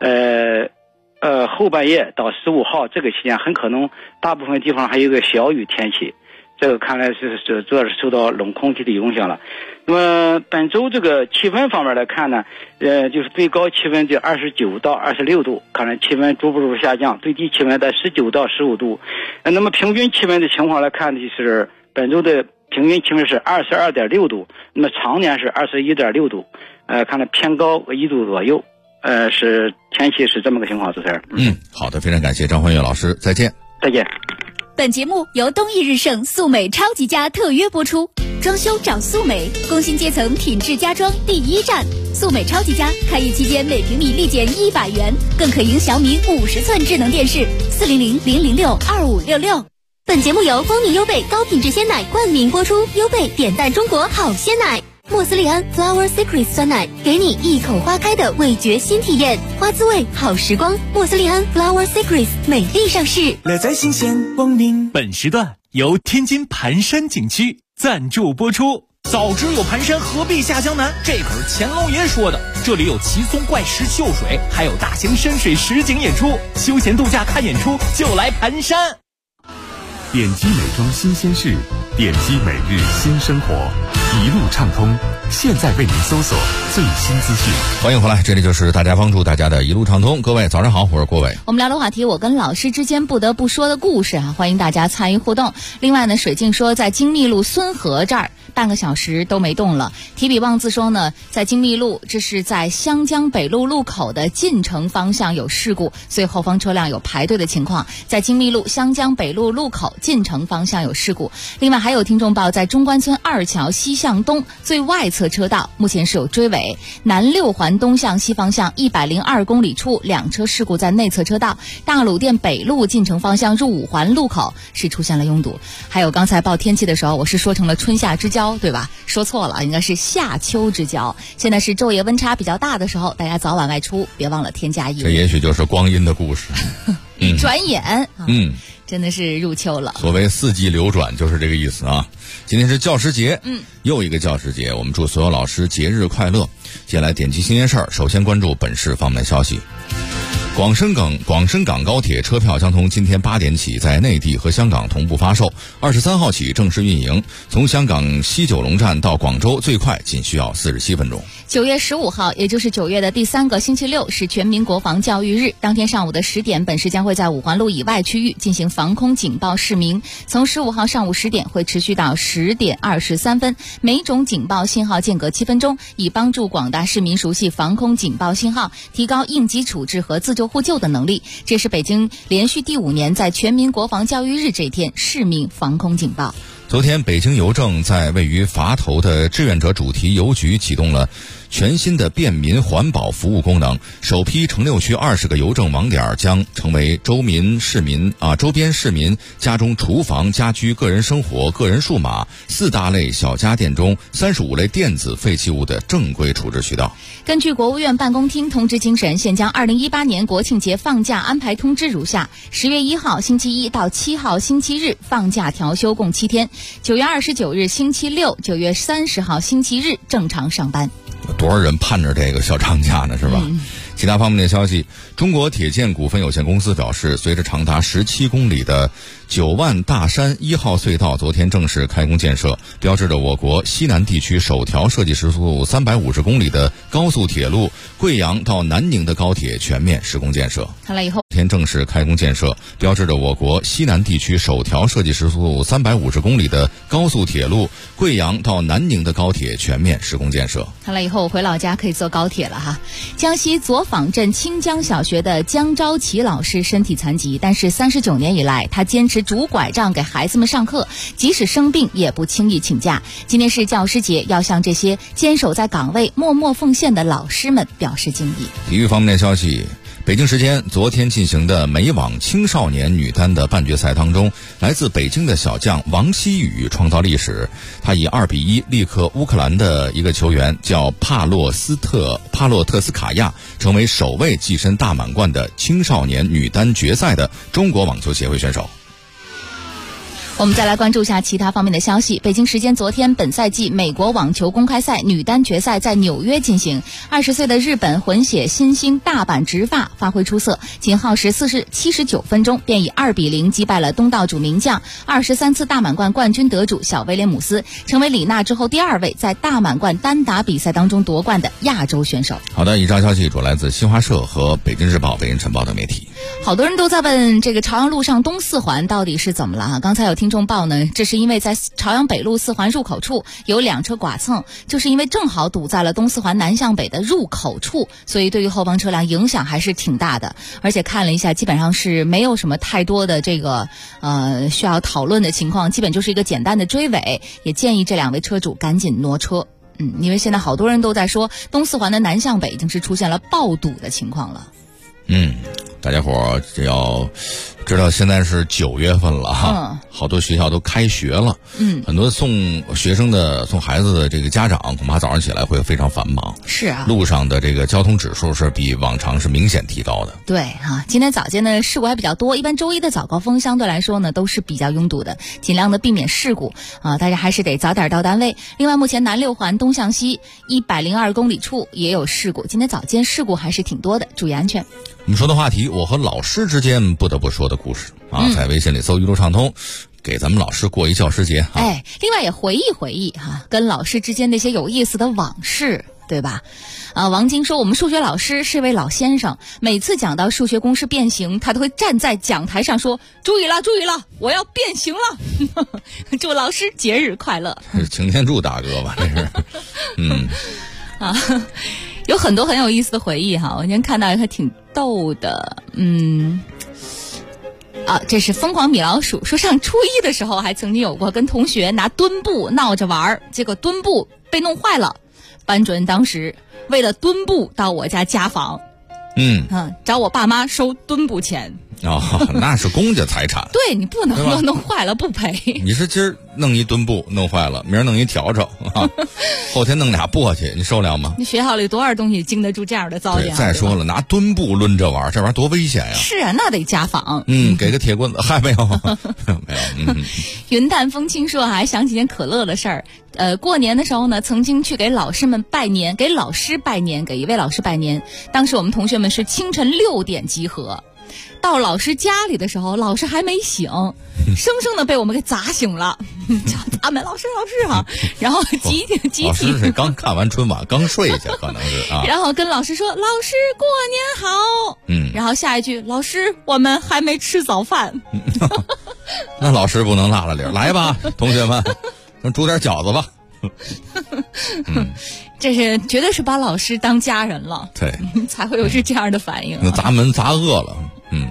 后半夜到15号这个期间，很可能大部分地方还有个小雨天气。这个看来是主要是受到冷空气的影响了。那么本周这个气温方面来看呢，就是最高气温就29到26度，看来气温逐步下降，最低气温在19到15度。那么平均气温的情况来看，就是本周的平均气温是22.6度，那么常年是21.6度，看来偏高1度左右。是天气是这么个情况，主持人。 好的，非常感谢张焕岳老师，再见。 再见。 本节目由东义日盛素美超级家特约播出，装修找素美，工薪阶层品质家装第一站。素美超级家开业期间每平米立减100元，更可赢小米50寸智能电视，400-006-2566。 本节目由蜂蜜优贝高品质鲜奶冠名播出，优贝点赞中国好鲜奶。莫斯利安 Flower Secret 酸奶，给你一口花开的味觉新体验，花滋味好时光。莫斯利安 Flower Secret 美丽上市， 乐在新鲜光临。本时段由天津盘山景区赞助播出。早知有盘山，何必下江南？这可是乾隆爷说的。这里有奇松怪石秀水，还有大型深水实景演出，休闲度假看演出就来盘山。 点击美妆新鲜事，点击每日新生活，一路畅通。现在为您搜索最新资讯。 欢迎回来，这里就是大家帮助大家的一路畅通。各位早上好，我是郭伟。 我们聊的话题，我跟老师之间不得不说的故事啊，欢迎大家参与互动。另外呢，水静说在精密路孙河这儿半个小时都没动了。提笔旺字说呢，在精密路，这是在湘江北路路口的进城方向有事故，所以后方车辆有排队的情况。在精密路湘江北路路口进城方向有事故。另外还有听众报，在中关村2桥西向东最外侧车道目前是有追尾。南6环东向西方向102公里处2车事故在内侧车道。大鲁店北路进城方向入5环路口是出现了拥堵。还有刚才报天气的时候，我是说成了春夏之交，对吧？说错了，应该是夏秋之交。现在是昼夜温差比较大的时候，大家早晚外出别忘了添加衣物。 这也许就是光阴的故事。 一转眼，真的是入秋了。 所谓四季流转，就是这个意思啊。今天是教师节，又一个教师节，我们祝所有老师节日快乐。接下来点击新鲜事儿，首先关注本市方面消息。广深港高铁车票将从今天8点起在内地和香港同步发售，23号起正式运营。从香港西九龙站到广州最快仅需要47分钟。 9月15号，也就是9月的第3个星期六，是全民国防教育日。当天上午的10点，本市将会在5环路以外区域进行防空警报示明。从15号上午10点会持续到10点23分，每种警报信号间隔7分钟，以帮助广大市民熟悉防空警报信号，提高应急处置和自救互救的能力。这是北京连续第5年在全民国防教育日这一天市民防空警报。 昨天，北京邮政在位于垡头的志愿者主题邮局启动了全新的便民环保服务功能，首批城6区20个邮政网点将成为周边市民家中厨房、家居、个人生活、个人数码4大类小家电中35类电子废弃物的正规处置渠道。 根据国务院办公厅通知精神，现将2018年国庆节放假安排通知如下：10月1号星期一到7号星期日放假调休共7天，9月29日星期六、9月30号星期日正常上班。 多少人盼着这个小长假呢，是吧？其他方面的消息，中国铁建股份有限公司表示，随着长达17公里的9万大山1号隧道昨天正式开工建设，标志着我国西南地区首条设计时速350公里的高速铁路贵阳到南宁的高铁全面施工建设。 看了以后， 昨天正式开工建设，标志着我国西南地区首条设计时速350公里的高速铁路贵阳到南宁的高铁全面施工建设。 看了以后，我回老家可以坐高铁了哈。江西左坊镇清江小学的江昭奇老师身体残疾，但是39年以来，他坚持拄拐杖给孩子们上课，即使生病也不轻易请假。今天是教师节，要向这些坚守在岗位、默默奉献的老师们表示敬意。 体育方面的消息，北京时间昨天进行的美网青少年女单的半决赛当中，来自北京的小将王希雨创造历史，她以2-1力克乌克兰的一个球员叫帕洛特斯卡亚，成为首位跻身大满贯的青少年女单决赛的中国网球协会选手。 我们再来关注一下其他方面的消息。北京时间昨天，本赛季美国网球公开赛女单决赛在纽约进行。20岁的日本混血新星大阪直发发挥出色，仅耗时79分钟便以2-0击败了东道主名将23次大满贯冠军得主小威廉姆斯，成为李娜之后第2位在大满贯单打比赛当中夺冠的亚洲选手。 好的，以上消息主来自新华社和北京日报、北京晨报等媒体。 好多人都在问这个朝阳路上东4环到底是怎么了啊？刚才有听众报呢，这是因为在朝阳北路4环入口处有2车剐蹭，就是因为正好堵在了东4环南向北的入口处，所以对于后方车辆影响还是挺大的。而且看了一下，基本上是没有什么太多的这个需要讨论的情况，基本就是一个简单的追尾，也建议这2位车主赶紧挪车。因为现在好多人都在说东4环的南向北已经是出现了爆堵的情况了。 大家伙只要知道现在是9月份了哈，好多学校都开学了，很多送孩子的这个家长恐怕早上起来会非常繁忙。 是啊， 路上的这个交通指数是比往常是明显提高的。 对哈，今天早间呢事故还比较多，一般周一的早高峰相对来说呢都是比较拥堵的，尽量的避免事故啊，大家还是得早点到单位。另外，目前南6环东向西102公里处也有事故，今天早间事故还是挺多的，注意安全。 我们说的话题，我和老师之间不得不说的故事啊，在微信里搜一路畅通，给咱们老师过一教师节。 另外也回忆哈，跟老师之间那些有意思的往事，对吧？王晶说，我们数学老师是位老先生，每次讲到数学公式变形，他都会站在讲台上说：“注意了，我要变形了。”祝老师节日快乐。 是擎天柱大哥吧？这是， 有很多很有意思的回忆哈。我今天看到一个挺逗的，这是疯狂米老鼠说，上初一的时候还曾经有过跟同学拿墩布闹着玩，结果墩布被弄坏了，班主任当时为了墩布到我家家访，找我爸妈收墩布钱。 那是公家财产。 对，你不能说弄坏了不赔。 你是今儿弄一墩布弄坏了，明儿弄一笤帚啊，后天弄俩簸箕，你受了吗？ 你学校里多少东西经得住这样的遭殃？ 再说了，拿墩布抡这玩意儿，这玩意儿多危险呀！ 是啊，那得家访。 给个铁棍子，还没有，没有。 云淡风轻说，还想起件可乐的事儿。过年的时候呢，曾经去给老师们拜年，给一位老师拜年。当时我们同学们是清晨6点集合。到老师家里的时候，老师还没醒，生生的被我们给砸醒了，叫他们老师啊，然后集体老师是刚看完春晚刚睡下，可能是啊， 然后跟老师说：“老师过年好。”然后下一句：“老师我们还没吃早饭。” 那老师不能落了理儿，来吧，同学们，煮点饺子吧。 这是绝对是把老师当家人了， 对， 才会有这样的反应。 那砸门砸饿了，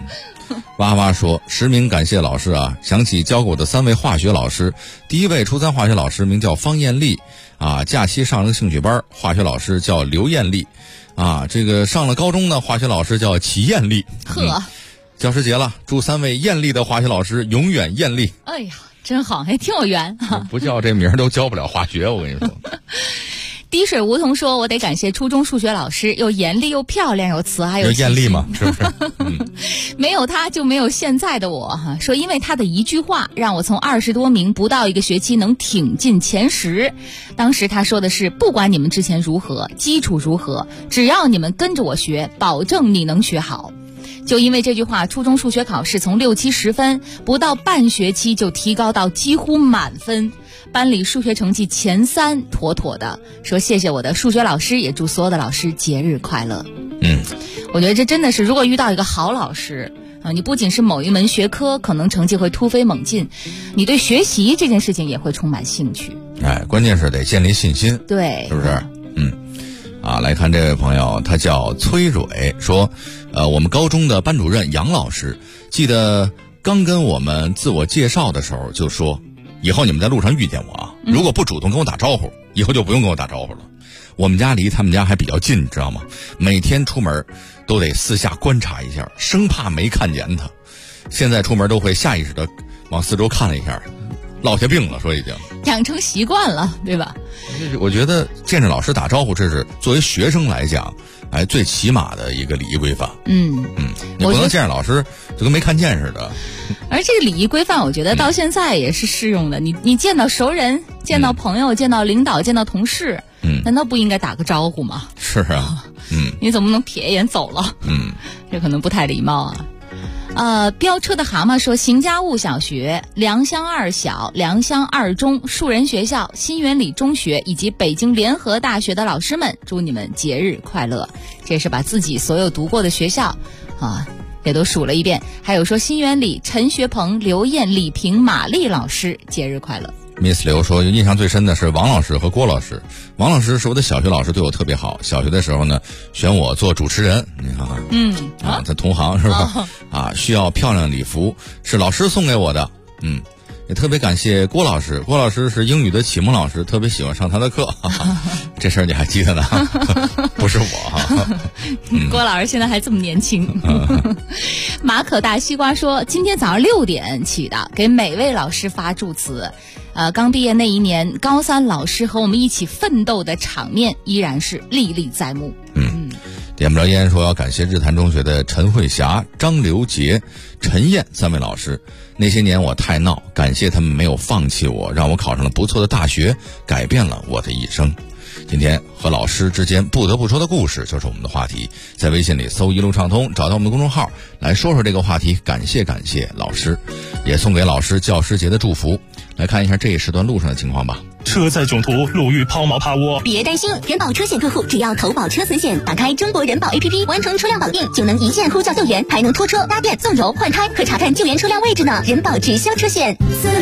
哇哇说实名感谢老师啊，想起教过我的3位化学老师，第一位初3化学老师名叫方艳丽啊，假期上了个兴趣班，化学老师叫刘艳丽啊，这个上了高中的化学老师叫齐艳丽。 呵， 教师节了，祝3位艳丽的化学老师永远艳丽。 哎呀，真好，还挺有缘。 不叫这名都教不了化学，我跟你说。 滴水梧桐说，我得感谢初中数学老师，又严厉又漂亮又慈爱又艳丽嘛，是不是？ 没有他就没有现在的我哈。说因为他的一句话，让我从20多名不到1个学期能挺进前10。当时他说的是，不管你们之前如何，基础如何，只要你们跟着我学，保证你能学好。就因为这句话，初中数学考试从6、7、10分，不到半学期就提高到几乎满分。班里数学成绩前3，妥妥的。说谢谢我的数学老师，也祝所有的老师节日快乐。我觉得这真的是，如果遇到一个好老师啊，你不仅是某一门学科可能成绩会突飞猛进，你对学习这件事情也会充满兴趣。 哎，关键是得建立信心， 对， 是不是？来看这位朋友，他叫崔蕊，说我们高中的班主任杨老师，记得刚跟我们自我介绍的时候就说，以后你们在路上遇见我啊，如果不主动跟我打招呼，以后就不用跟我打招呼了。我们家离他们家还比较近，你知道吗？每天出门都得私下观察一下，生怕没看见他。现在出门都会下意识的往四周看了一下，落下病了，说已经养成习惯了，对吧？ 我觉得见着老师打招呼，这是作为学生来讲，最起码的一个礼仪规范。你不能见着老师就跟没看见似的。 而这个礼仪规范，我觉得到现在也是适用的。你见到熟人、见到朋友、见到领导、见到同事，难道不应该打个招呼吗？ 是啊， 你怎么能瞥一眼走了？这可能不太礼貌啊。飙车的蛤蟆说，邢家坞小学、良乡2小、良乡2中、树人学校、新源里中学以及北京联合大学的老师们，祝你们节日快乐。这是把自己所有读过的学校也都数了一遍。还有说新源里陈学鹏、刘艳、李平、马丽老师节日快乐。 Miss 刘说，印象最深的是王老师和郭老师。王老师是我的小学老师，对我特别好。小学的时候呢，选我做主持人，你看看，在同行是吧？需要漂亮礼服，是老师送给我的。也特别感谢郭老师，郭老师是英语的启蒙老师，特别喜欢上他的课。这事儿你还记得呢？不是我郭老师现在还这么年轻。马可大西瓜说，今天早上6点起的，给每位老师发祝词。刚毕业那一年，高3老师和我们一起奋斗的场面依然是历历在目。 点不着烟说要感谢日坛中学的陈慧霞、张刘杰、陈燕3位老师。那些年我太闹，感谢他们没有放弃我，让我考上了不错的大学，改变了我的一生。今天和老师之间不得不说的故事就是我们的话题，在微信里搜一路畅通，找到我们的公众号来说说这个话题。感谢老师，也送给老师教师节的祝福。来看一下这一时段路上的情况吧。 车载囧途，路遇抛锚趴窝。 别担心，人保车险客户只要投保车损险，打开中国人保 APP， 完成车辆保定，就能一键呼叫救援，还能拖车、搭电、送油、换胎，可查看救援车辆位置呢。人保直销车险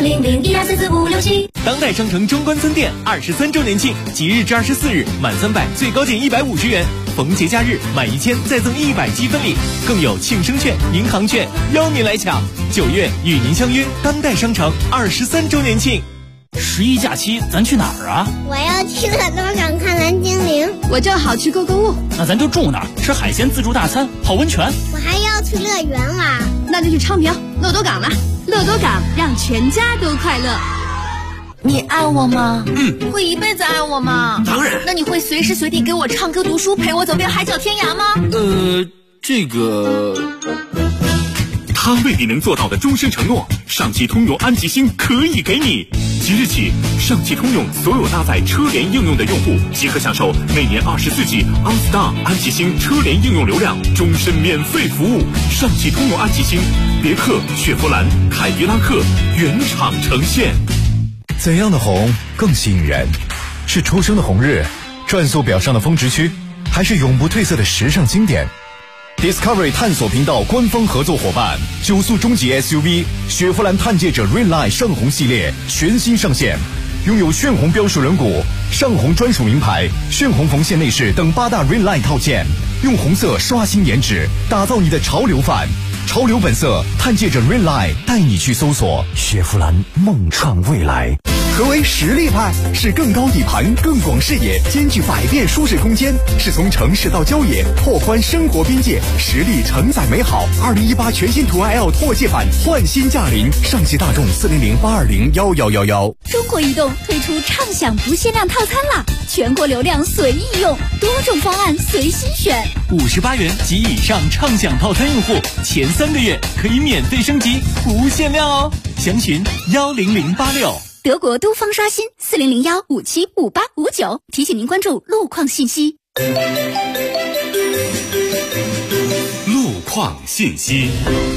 ，4001244567。 当代商城中关村店23周年庆，即日至24日，满300最高减150元。逢节假日满1000再赠100积分礼，更有庆生券、银行券，邀您来抢。9月与您相约当代商城23周年庆。 11假期咱去哪儿啊？ 我要去乐多港看蓝精灵。 我正好去购物。 那咱就住哪儿？吃海鲜自助大餐，泡温泉。 我还要去乐园玩。 那就去昌平乐多港了。乐多港让全家都快乐。 你爱我吗？会一辈子爱我吗？ 当然。 那你会随时随地给我唱歌读书，陪我走遍海角天涯吗？ 这个他未必能做到的终身承诺，上汽通用安吉星可以给你。即日起，上汽通用所有搭载车联应用的用户即可享受每年24G OnStar 安吉星车联应用流量，终身免费服务。上汽通用安吉星，别克、雪佛兰、凯迪拉克原厂呈现。 怎样的红更吸引人？是初升的红日，转速表上的峰值区，还是永不褪色的时尚经典？Discovery 探索频道官方合作伙伴，9速中级 SUV 雪佛兰探界者 Redline 上红系列全新上线，拥有炫红标识轮毂、上红专属名牌、炫红缝线内饰等8大 Redline 套件，用红色刷新颜值，打造你的潮流范。 潮流本色，探界者 Redline 带你去搜索雪佛兰梦创未来。 何为实力派？是更高底盘、更广视野，兼具百变舒适空间，是从城市到郊野拓宽生活边界，实力承载美好。2018全新途安 L 拓界版焕新驾临，上汽大众400-820-1111。 中国移动推出畅享不限量套餐啦，全国流量随意用，多种方案随心选。 58元及以上畅享套餐用户，前3个月可以免费升级，不限量哦。详询10086。 德国东方刷新4001575859，提醒您关注路况信息。 路况信息。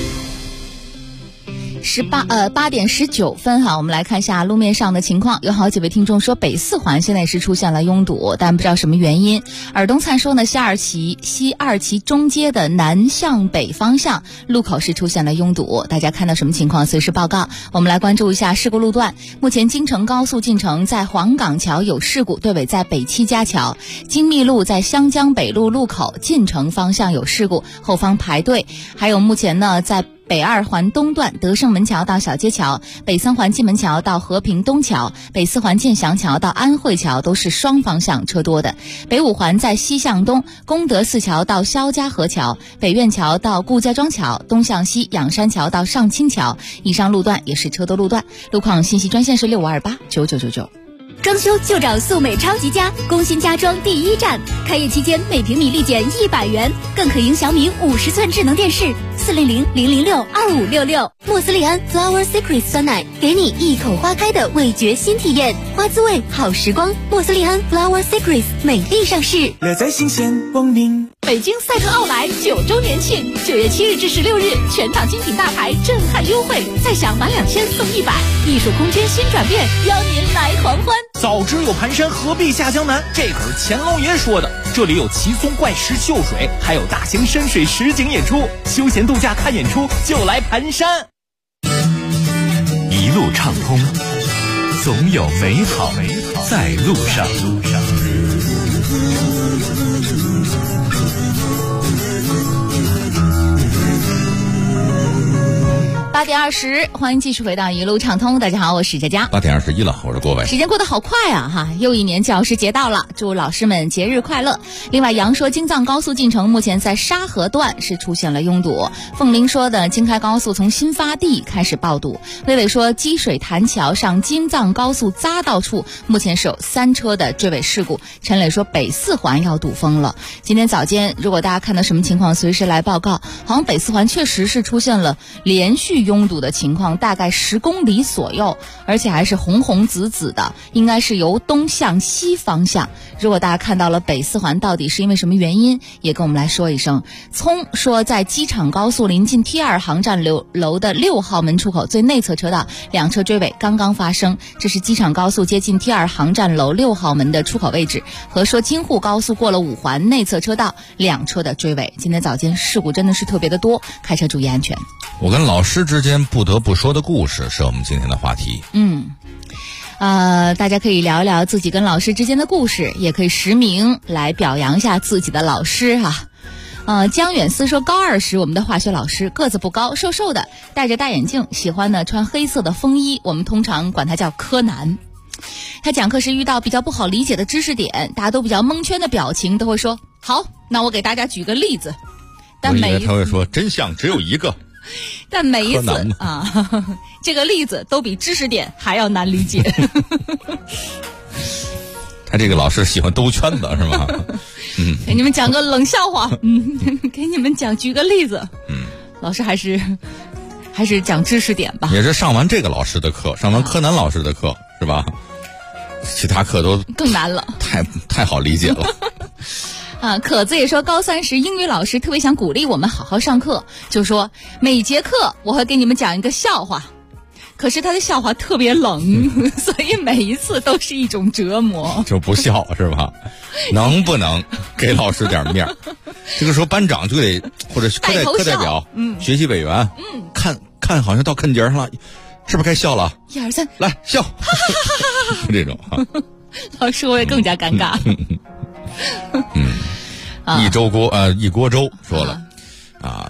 8点19分哈，我们来看一下路面上的情况。有好几位听众说北四环现在是出现了拥堵，但不知道什么原因。尔东灿说呢，西二旗中街的南向北方向路口是出现了拥堵，大家看到什么情况随时报告。我们来关注一下事故路段。目前京承高速进城在黄岗桥有事故，队尾在北七家桥；京密路在湘江北路路口进城方向有事故，后方排队。还有目前呢，在北2环东段德胜门桥到小街桥，北3环蓟门桥到和平东桥，北4环建祥桥到安慧桥都是双方向车多的。北5环在西向东功德寺桥到肖家河桥，北苑桥到顾家庄桥，东向西仰山桥到上清桥，以上路段也是车多路段。路况信息专线是65289999。 装修就找素美超级家，工薪家装第一站。开业期间每平米立减100元，更可赢小米50寸智能电视。400-006-2566。莫斯利安 Flower Secrets 酸奶，给你一口花开的味觉新体验，花滋味好时光。莫斯利安 Flower Secrets 美丽上市， 乐在新鲜光临。 北京赛特奥莱9周年庆，9月7日至16日，全场精品大牌震撼优惠，再享满2000送100，艺术空间新转变，邀您来狂欢。 早知有盘山，何必下江南？这可是乾隆爷说的。这里有奇松怪石秀水，还有大型深水实景演出，休闲度假看演出就来盘山。 一路畅通，总有美好在路上。 8点20，欢迎继续回到一路畅通。大家好，我是佳佳。 8点21了，我是郭伟。 时间过得好快啊哈！又一年教师节到了，祝老师们节日快乐。另外，杨说京藏高速进城目前在沙河段是出现了拥堵。凤林说的京开高速从新发地开始爆堵。微微说积水潭桥上京藏高速匝道处目前是有3车的追尾事故。陈磊说北4环要堵封了。今天早间如果大家看到什么情况，随时来报告。好像北4环确实是出现了连续拥堵的情况，大概10公里左右，而且还是红红紫紫的，应该是由东向西方向。如果大家看到了北4环到底是因为什么原因，也跟我们来说一声。聪说在机场高速临近 T2 航站楼的6号门出口最内侧车道2车追尾刚刚发生，这是机场高速接近 T2 航站楼6号门的出口位置，和说京沪高速过了5环内侧车道2车的追尾。今天早间事故真的是特别的多，开车注意安全。 我跟老师之间不得不说的故事是我们今天的话题。 大家可以聊一聊自己跟老师之间的故事，也可以实名来表扬一下自己的老师啊。江远思说，高2时我们的化学老师个子不高，瘦瘦的，戴着大眼镜，喜欢呢穿黑色的风衣，我们通常管他叫柯南。他讲课时遇到比较不好理解的知识点，大家都比较蒙圈的表情，都会说好，那我给大家举个例子。但每一次他会说真相只有一个。 但每一次这个例子都比知识点还要难理解。 他这个老师喜欢兜圈子是吗？ 给你们讲个冷笑话，给你们举个例子。老师还是讲知识点吧。 也是上完这个老师的课，上完柯南老师的课是吧？其他课都更难了， 太好理解了。 可子也说，高3时英语老师特别想鼓励我们好好上课，就说每节课我会给你们讲一个笑话，可是他的笑话特别冷，所以每一次都是一种折磨。 就不笑是吧？能不能给老师点面？这个时候班长就得或者课代表、学习委员，看好像到坑节上了，是不是该笑了 ？1、2、3， 来笑！这种老师会更加尴尬。 一锅粥说了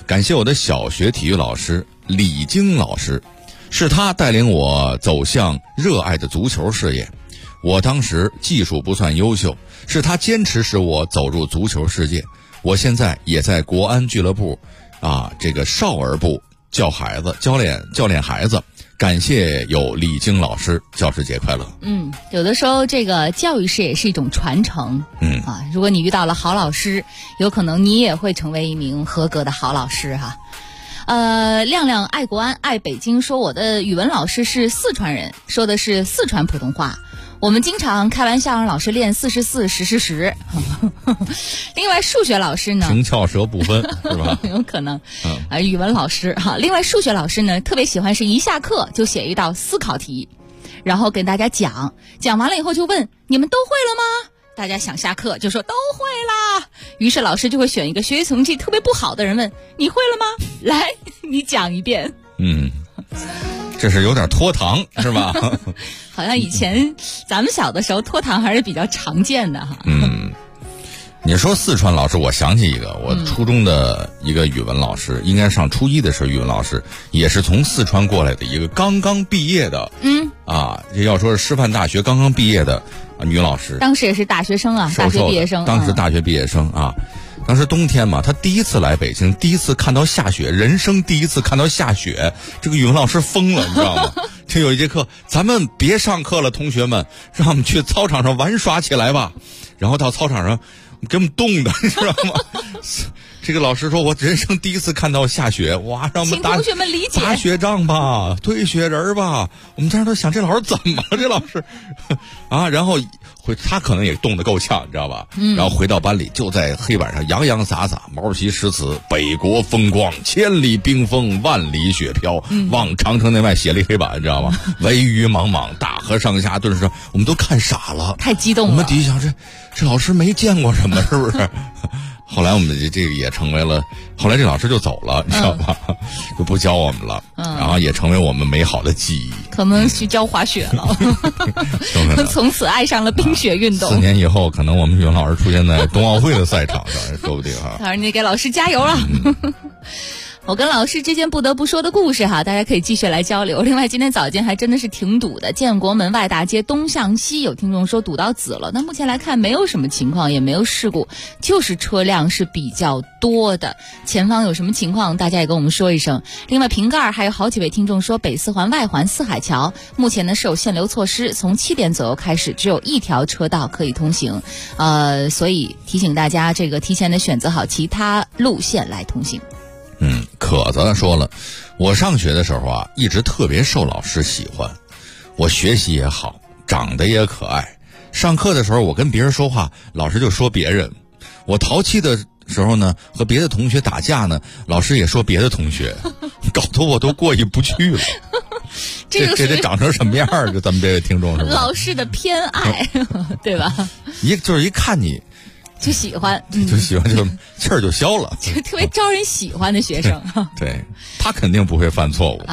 感谢我的小学体育老师李晶老师，是他带领我走向热爱的足球事业。我当时技术不算优秀，是他坚持使我走入足球世界。我现在也在国安俱乐部这个少儿部教练孩子。感谢有李晶老师，教师节快乐。 有的时候这个教育事业是一种传承。如果你遇到了好老师，有可能你也会成为一名合格的好老师哈。亮亮爱国安爱北京说，我的语文老师是四川人，说的是四川普通话。我们经常开玩笑让老师练44、10。另外数学老师呢， 平翘舌不分是吧？ 有可能。语文老师哈，另外数学老师呢，特别喜欢是一下课就写一道思考题，然后跟大家讲完了以后就问你们都会了吗？大家想下课就说都会啦，于是老师就会选一个学习成绩特别不好的人问你会了吗？来，你讲一遍。 这是有点拖堂是吧？ 好像以前咱们小的时候拖堂还是比较常见的哈。 你说四川老师，我想起一个，我初中的一个语文老师，应该上初一的时候，语文老师也是从四川过来的一个刚刚毕业的，要说是师范大学刚刚毕业的女老师， 当时也是大学生啊，大学毕业生， 当时大学毕业生啊。当时冬天嘛，他第一次来北京，第一次看到下雪，人生第一次看到下雪，这个语文老师疯了，你知道吗？这有一节课，咱们别上课了，同学们，让我们去操场上玩耍起来吧。然后到操场上，给我们冻的，你知道吗？这个老师说，我人生第一次看到下雪，哇，让我们请同学们理解， 打雪仗吧，堆雪人吧。我们当时都想，这老师怎么了？这老师然后他可能也冻得够呛，你知道吧？然后回到班里，就在黑板上洋洋洒洒毛主席诗词：北国风光，千里冰封，万里雪飘，望长城内外，写了一黑板，你知道吗？惟余莽莽，大河上下顿时，我们都看傻了， 太激动了。 我们底下想，这老师没见过什么，是不是？后来我们这个也成为了，后来这老师就走了，你知道吗？就不教我们了，然后也成为我们美好的记忆。 可能去教滑雪了，从此爱上了冰雪运动。 4年以后，可能我们语文老师出现在冬奥会的赛场上，说不定哈。 当然，你给老师加油了。我跟老师之间不得不说的故事哈，大家可以继续来交流。另外，今天早间还真的是挺堵的，建国门外大街东向西，有听众说堵到紫了。那目前来看没有什么情况，也没有事故，就是车辆是比较多的。前方有什么情况，大家也跟我们说一声。另外，瓶盖还有好几位听众说，北四环外环四海桥目前呢是有限流措施，从7点左右开始只有一条车道可以通行，所以提醒大家这个提前的选择好其他路线来通行。 可子说了，我上学的时候一直特别受老师喜欢，我学习也好，长得也可爱。上课的时候我跟别人说话，老师就说别人；我淘气的时候呢，和别的同学打架呢，老师也说别的同学，搞得我都过意不去了。这得长成什么样儿？就咱们这位听众是吧？ 老师的偏爱，对吧？ 就是一看你。 就喜欢， 就喜欢，就气儿就消了， 就特别招人喜欢的学生。 对，他肯定不会犯错误。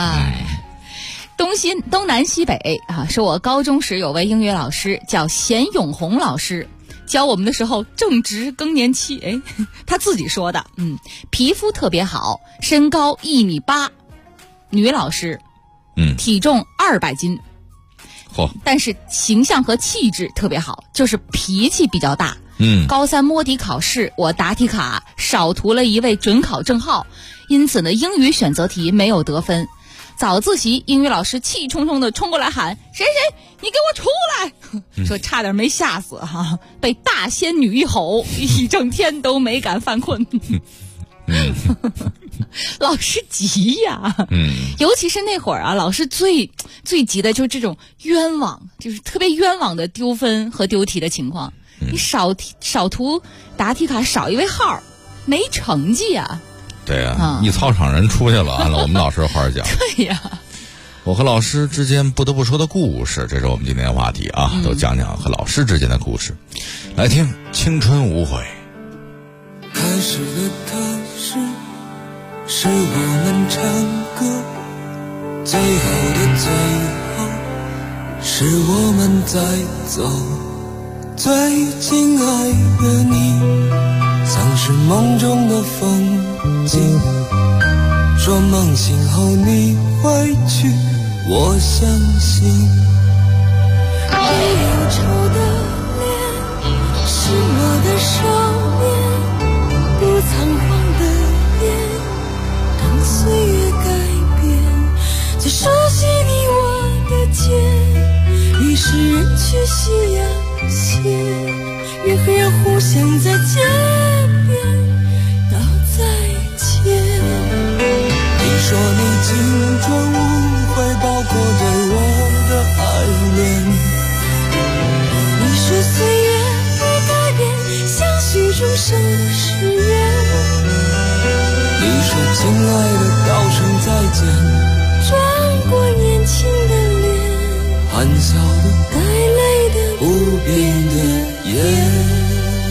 东南西北说我高中时有位英语老师叫贤永红老师，教我们的时候正值更年期，他自己说的，皮肤特别好，身高1.8米，女老师，体重200斤，但是形象和气质特别好，就是脾气比较大。高3摸底考试，我答题卡少涂了一位准考证号，因此呢，英语选择题没有得分。早自习，英语老师气冲冲的冲过来喊：“谁谁，你给我出来！”说差点没吓死哈，被大仙女一吼，一整天都没敢犯困。老师急呀，尤其是那会儿老师最急的就是这种冤枉，就是特别冤枉的丢分和丢题的情况。你少涂答题卡少一位号，没成绩呀。 对呀，一操场人出去了，按照我们老师话讲。 对呀， 我和老师之间不得不说的故事，这是我们今天的话题啊，都讲讲和老师之间的故事。来听青春无悔。 开始的开始，是我们唱歌，最后的最后，是我们在走。最亲爱的你，像是梦中的风景， 说梦醒后你会去，我相信。 没忧愁的脸，失落的少年，不仓皇的眼，当岁月改变，最熟悉你我的肩，于是人去夕阳斜，愿和人互相在街边道再见。 你说你青春无悔，包括对我的爱恋。 你说岁月会改变相许终生的誓言。 你说亲爱的道声再见， 转过年轻的脸， 含笑的带泪的不变的眼。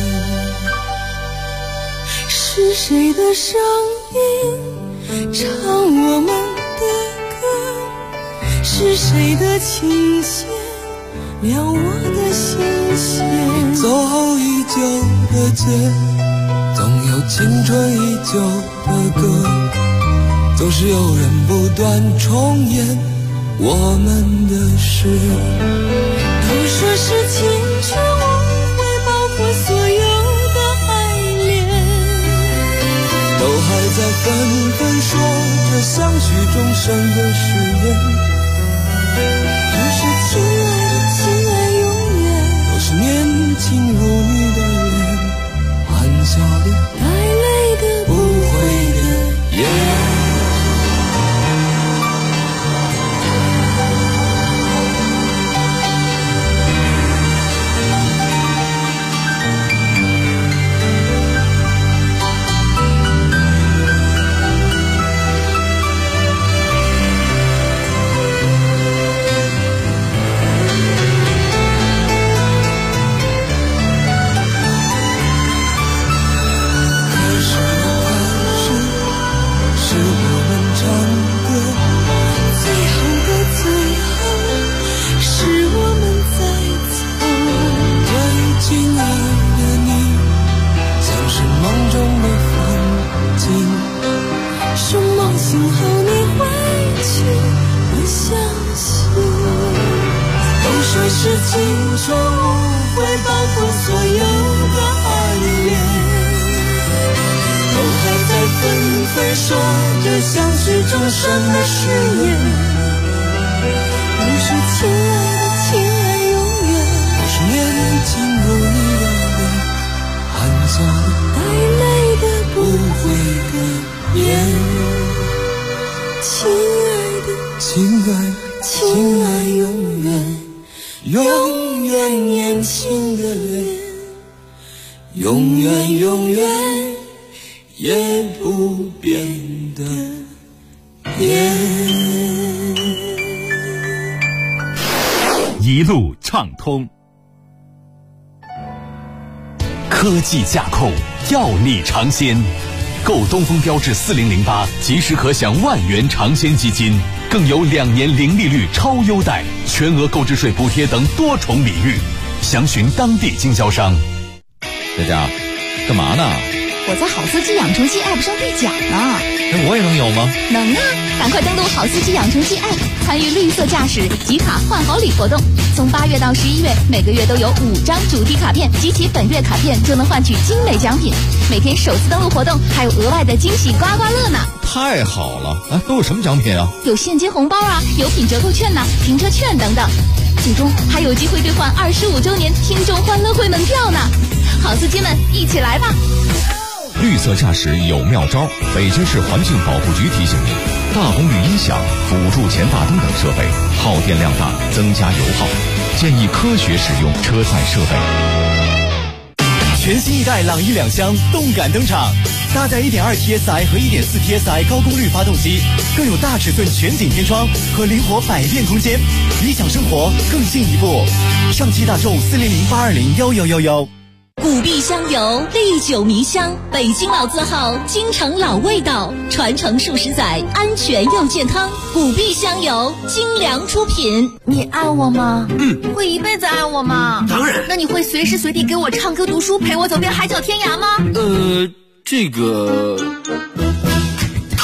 是谁的声音唱我们的歌？是谁的琴弦撩我的心弦？ 走后已久的街，总有青春依旧的歌，总是有人不断重演我们的事。 都说是青春无悔，包括所有的爱恋， 都还在纷纷说着相许终生的誓言。 都是亲爱的，亲爱永远， 都是年轻如你的脸，含笑的带泪的不悔的眼。是青春无悔，包括所有的爱恋，都还在纷纷说着相许终生的誓言。 都是亲爱的，亲爱永远， 都是年轻如你的脸，含笑的带泪的不悔的眼。 亲爱的， 亲爱的， 亲爱永远， 永远年轻的脸，永远永远也不变的眼。 一路畅通， 科技驾控，要你尝鲜。购东风标致4008，即时可享10000元尝鲜基金，更有2年零利率超优待，全额购置税补贴等多重礼遇。详询当地经销商。 佳佳，干嘛呢？ 我在好司机养成记 App 上兑奖呢。 我也能有吗？ 能啊！赶快登录好司机养成记 App， 参与绿色驾驶集卡换好礼活动。从8月到11月，每个月都有5张主题卡片，集齐本月卡片就能换取精美奖品。每天首次登录活动，还有额外的惊喜刮刮乐呢！ 太好了！哎，都有什么奖品啊？ 有现金红包啊，有品折扣券呐、停车券等等。最终还有机会兑换25周年听众欢乐会门票呢！好司机们，一起来吧！ 绿色驾驶有妙招，北京市环境保护局提醒您：大功率音响、辅助前大灯等设备耗电量大，增加油耗，建议科学使用车载设备。 全新一代朗逸2厢动感登场，搭载 1.2TSI 和 1.4TSI 高功率发动机，更有大尺寸全景天窗和灵活百变空间，理想生活更进一步。上汽大众400-820-1111。 古碧香油，历久弥香，北京老字号，京城老味道，传承数十载，安全又健康。古碧香油，精良出品。 你爱我吗？会一辈子爱我吗？ 当然。 那你会随时随地给我唱歌读书，陪我走遍海角天涯吗？ 这个。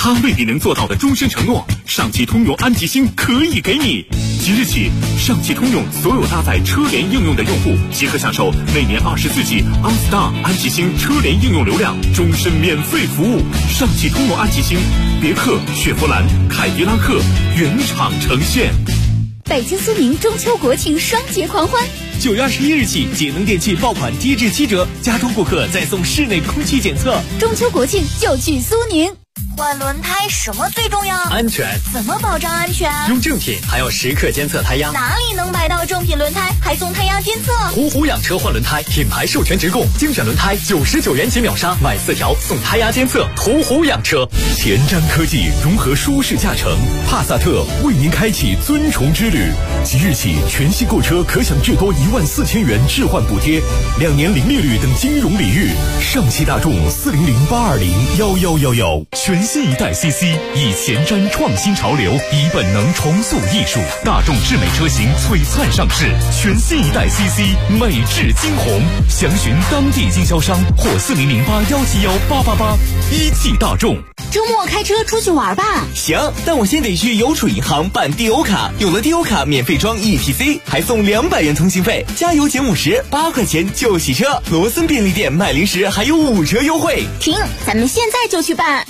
他未必能做到的终身承诺，上汽通用安吉星可以给你。即日起，上汽通用所有搭载车联应用的用户即可享受每年24季 OnStar 安吉星车联应用流量终身免费服务。上汽通用安吉星，别克、雪佛兰、凯迪拉克原厂呈现。 北京苏宁中秋国庆双节狂欢 ，9月21日起，节能电器爆款低至7折，家中顾客再送室内空气检测。 中秋国庆就去苏宁。 换轮胎什么最重要？ 安全。 怎么保障安全？ 用正品，还要时刻监测胎压。 哪里能买到正品轮胎还送胎压监测？ 途虎养车换轮胎，品牌授权直供，精选轮胎99元起秒杀，买4条送胎压监测。途虎养车。 前瞻科技融合舒适驾乘，帕萨特为您开启尊崇之旅。即日起，全系购车可享至多14000元置换补贴，2年零利率等金融礼遇。上汽大众400-820-1111。全新一代 CC 以前瞻创新潮流，以本能重塑艺术。大众智美车型璀璨上市，全新一代 CC 美质惊鸿。详询当地经销商或4008-171-888。一汽大众。 周末开车出去玩吧？ 行，但我先得去邮储银行办 DO 卡，有了 DO 卡免费装 ETC， 还送200元通信费，加油减50，8块钱就洗车。罗森便利店卖零食还有5折优惠。 停，咱们现在就去办。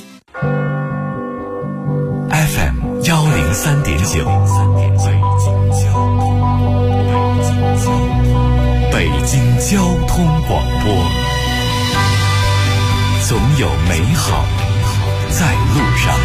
FM 103.9，北京交通广播，总有美好在路上。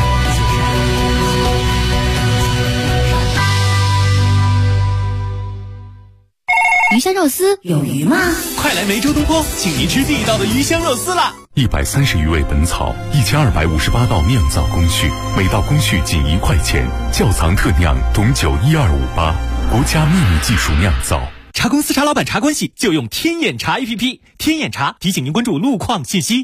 鱼香肉丝有鱼吗？ 快来梅州东坡，请您吃地道的鱼香肉丝啦 ！130余味本草，1258道酿造工序，每道工序仅1块钱。窖藏特酿董酒12588，国家秘密技术酿造。 茶公司茶老板茶关系就用天眼茶 APP， 天眼茶提醒您关注路况信息。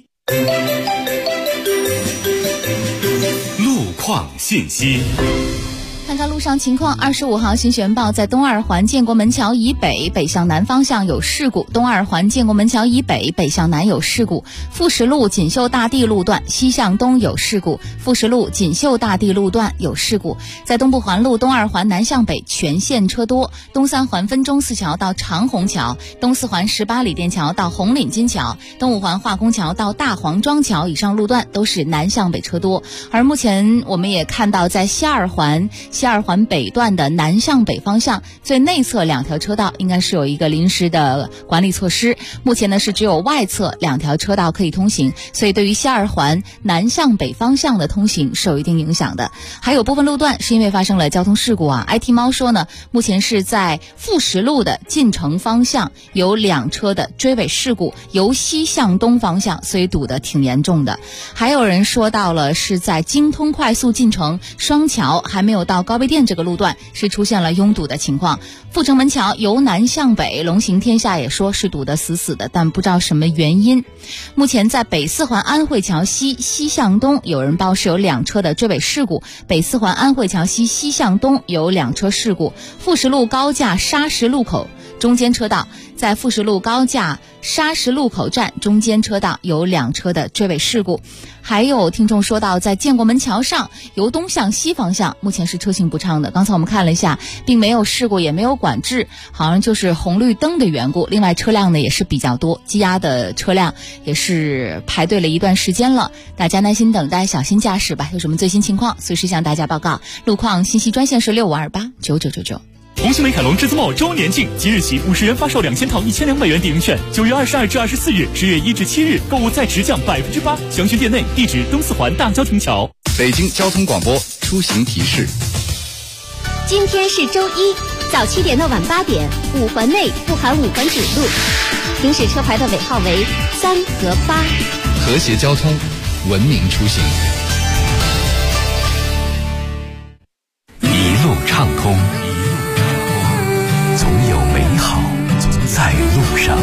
路况信息。 看看路上情况，25号新闻报在东二环建国门桥以北北向南方向有事故，东二环建国门桥以北北向南有事故，富石路锦绣大地路段西向东有事故，富石路锦绣大地路段有事故。在东部环路东二环南向北全线车多，东三环分钟寺桥到长虹桥，东四环18里店桥到红领巾桥，东五环化工桥到大黄庄桥以上路段都是南向北车多。而目前我们也看到在西二环北段的南向北方向最内侧2条车道应该是有一个临时的管理措施，目前呢是只有外侧2条车道可以通行，所以对于西二环南向北方向的通行是有一定影响的。还有部分路段是因为发生了交通事故IT 猫说呢，目前是在富石路的进城方向有2车的追尾事故，由西向东方向，所以堵得挺严重的。还有人说到了是在京通快速进城双桥还没有到高碑店这个路段是出现了拥堵的情况。阜成门桥由南向北，龙行天下也说是堵得死死的，但不知道什么原因。目前在北四环安慧桥西西向东有人报是有2车的追尾事故，北四环安慧桥西西向东有2车事故。富石路高架沙石路口中间车道，在富石路高架沙石路口站中间车道有2车的追尾事故。还有听众说到在建国门桥上由东向西方向目前是车行不畅的，刚才我们看了一下并没有事故也没有管制，好像就是红绿灯的缘故。另外车辆呢也是比较多，积压的车辆也是排队了一段时间了，大家耐心等待，小心驾驶吧。有什么最新情况随时向大家报告。路况信息专线是65289999。 红星美凯龙至尊茂周年庆，即日起50元发售2000套1200元抵用券，9月22至24日，10月1至7日购物再直降8%，详询店内，地址东四环大交亭桥。 北京交通广播出行提示： 今天是周一，早7点到晚8点，5环内不含5环主路，行驶车牌的尾号为3和8。 和谐交通，文明出行， 一路畅通。总有美好在路上，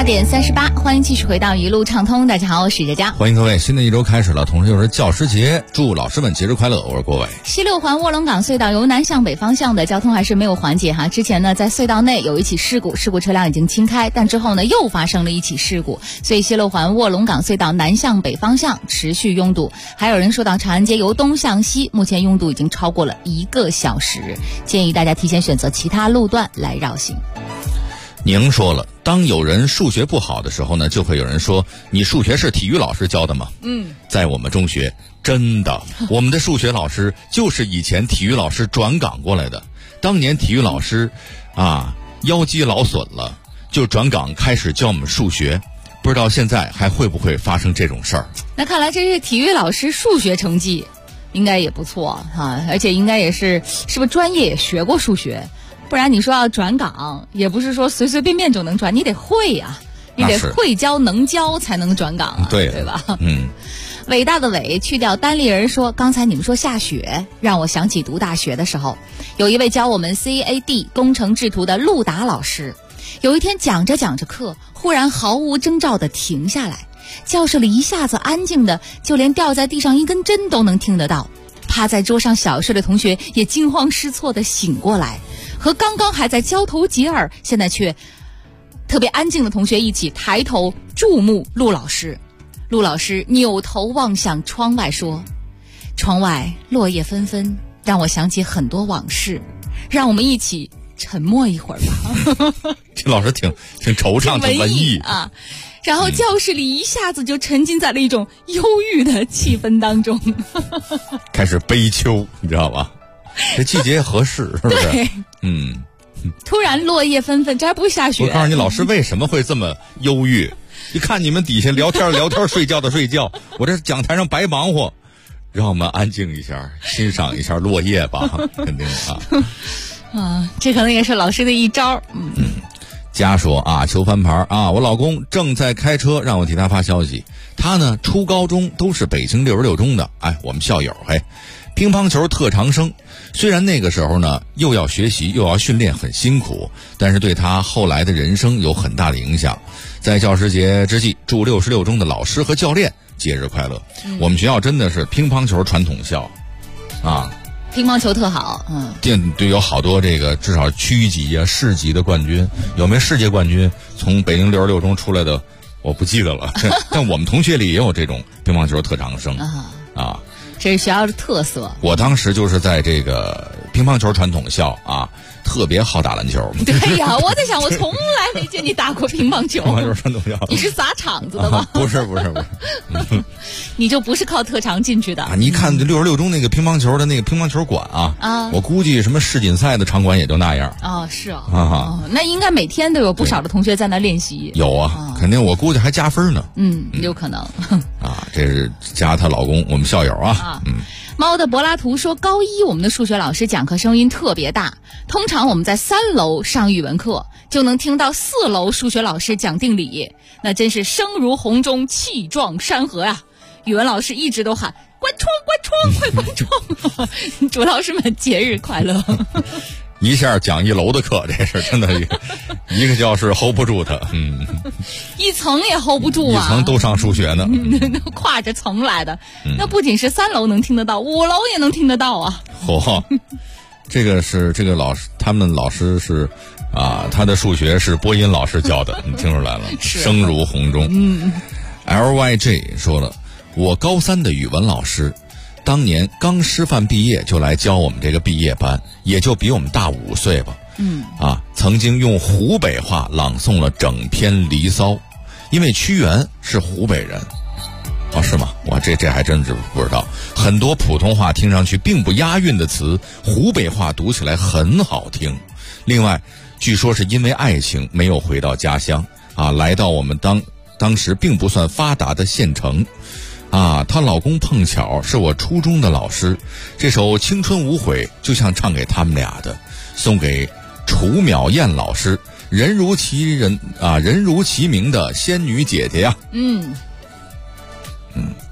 点38，欢迎继续回到一路畅通。大家好，我是佳佳。 欢迎各位，新的一周开始了，同时又是教师节，祝老师们节日快乐。我是郭伟。 西六环卧龙岗隧道由南向北方向的交通还是没有缓解哈。之前呢，在隧道内有一起事故车辆已经清开，但之后呢又发生了一起事故，所以西六环卧龙岗隧道南向北方向持续拥堵。还有人说到长安街由东向西，目前拥堵已经超过了1个小时，建议大家提前选择其他路段来绕行。 您说了，当有人数学不好的时候呢，就会有人说你数学是体育老师教的吗？在我们中学，真的，我们的数学老师就是以前体育老师转岗过来的。当年体育老师腰肌劳损了，就转岗开始教我们数学，不知道现在还会不会发生这种事儿。 那看来这是体育老师数学成绩应该也不错而且应该也是不是专业也学过数学？不然你说要转岗，也不是说随随便便就能转，你得会呀，你得会教能教才能转岗对吧？伟大的伟去掉单立人说，刚才你们说下雪，让我想起读大学的时候，有一位教我们 CAD 工程制图的陆达老师，有一天讲着讲着课，忽然毫无征兆地停下来，教室里一下子安静的，就连掉在地上一根针都能听得到。趴在桌上小睡的同学也惊慌失措地醒过来，和刚刚还在交头接耳，现在却特别安静的同学一起抬头注目陆老师。陆老师扭头望向窗外说，窗外落叶纷纷，让我想起很多往事，让我们一起沉默一会儿吧。 这老师挺惆怅，挺文艺啊。然后教室里一下子就沉浸在了一种忧郁的气氛当中， 开始悲秋，你知道吧？这季节合适，是不是？ 对，突然落叶纷纷，这还不会下雪。 我告诉你，老师为什么会这么忧郁？一看你们底下聊天聊天，睡觉的睡觉，我这讲台上白忙活，让我们安静一下，欣赏一下落叶吧，肯定这可能也是老师的一招。 家说求翻牌我老公正在开车，让我替他发消息。他呢初高中都是北京66中的，我们校友乒乓球特长生。虽然那个时候呢又要学习又要训练，很辛苦，但是对他后来的人生有很大的影响。在教师节之际，祝66中的老师和教练节日快乐。我们学校真的是乒乓球传统校乒乓球特好， 对，有好多这个至少区级市级的冠军，有没有世界冠军？从北京66中出来的我不记得了，但我们同学里也有这种乒乓球特长生这是学校的特色。 我当时就是在这个乒乓球传统校特别好打篮球。 对呀，我在想，我从来没见你打过乒乓球。 乒乓球传统校， 你是砸场子的吗？ 不是， 你就不是靠特长进去的你看66中那个乒乓球的那个乒乓球馆我估计什么世锦赛的场馆也就那样。 是那应该每天都有不少的同学在那练习。 有肯定，我估计还加分呢。 有可能这是加她老公，我们校友猫的柏拉图说，高一我们的数学老师讲课声音特别大，通常我们在3楼上语文课，就能听到4楼数学老师讲定理，那真是声如洪钟，气壮山河呀。语文老师一直都喊关窗，快关窗。祝老师们节日快乐。 一下讲1楼的课，这是真的一个教室 hold 不住他。 一层也 hold 不住一层都上数学呢。 跨着层来的。那不仅是3楼能听得到，5楼也能听得到这个是这个老师，他们老师是他的数学是播音老师教的，你听出来了，声如洪钟。LYJ 说了，我高3的语文老师当年刚师范毕业就来教我们这个毕业班，也就比我们大5岁吧。曾经用湖北话朗诵了整篇《离骚》，因为屈原是湖北人。是吗？哇，这还真是不知道。很多普通话听上去并不押韵的词，湖北话读起来很好听。另外，据说是因为爱情没有回到家乡来到我们当时并不算发达的县城。她老公碰巧是我初中的老师，这首《青春无悔》就像唱给他们俩的，送给楚淼燕老师，人如其名的仙女姐姐呀。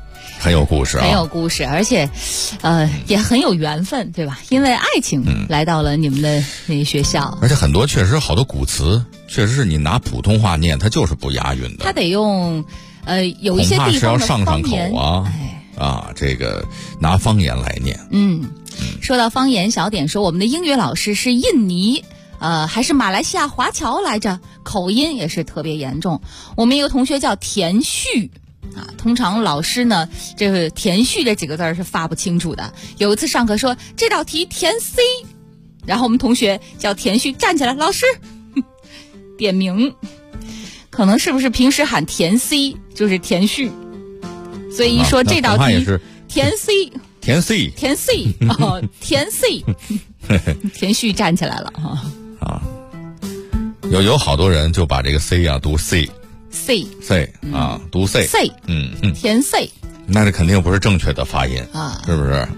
很有故事啊， 很有故事，而且，也很有缘分，对吧？因为爱情来到了你们的那个学校， 而且很多确实好多古词，确实是你拿普通话念，它就是不押韵的。 它得用，有一些地方的方言口啊，这个拿方言来念。 说到方言，小点说我们的英语老师是印尼。还是马来西亚华侨来着，口音也是特别严重。我们一个同学叫田旭啊，通常老师呢，这个田旭这几个字是发不清楚的。有一次上课说这道题填 C， 然后我们同学叫田旭站起来，老师点名，可能是不是平时喊田 C 就是田旭，所以一说这道题填 C， 填 C， 填 C 哦，填 C， 田旭站起来了哈。 有好多人就把这个 C 啊读 C 啊读 C， 填 C， 那这肯定不是正确的发音啊，是不是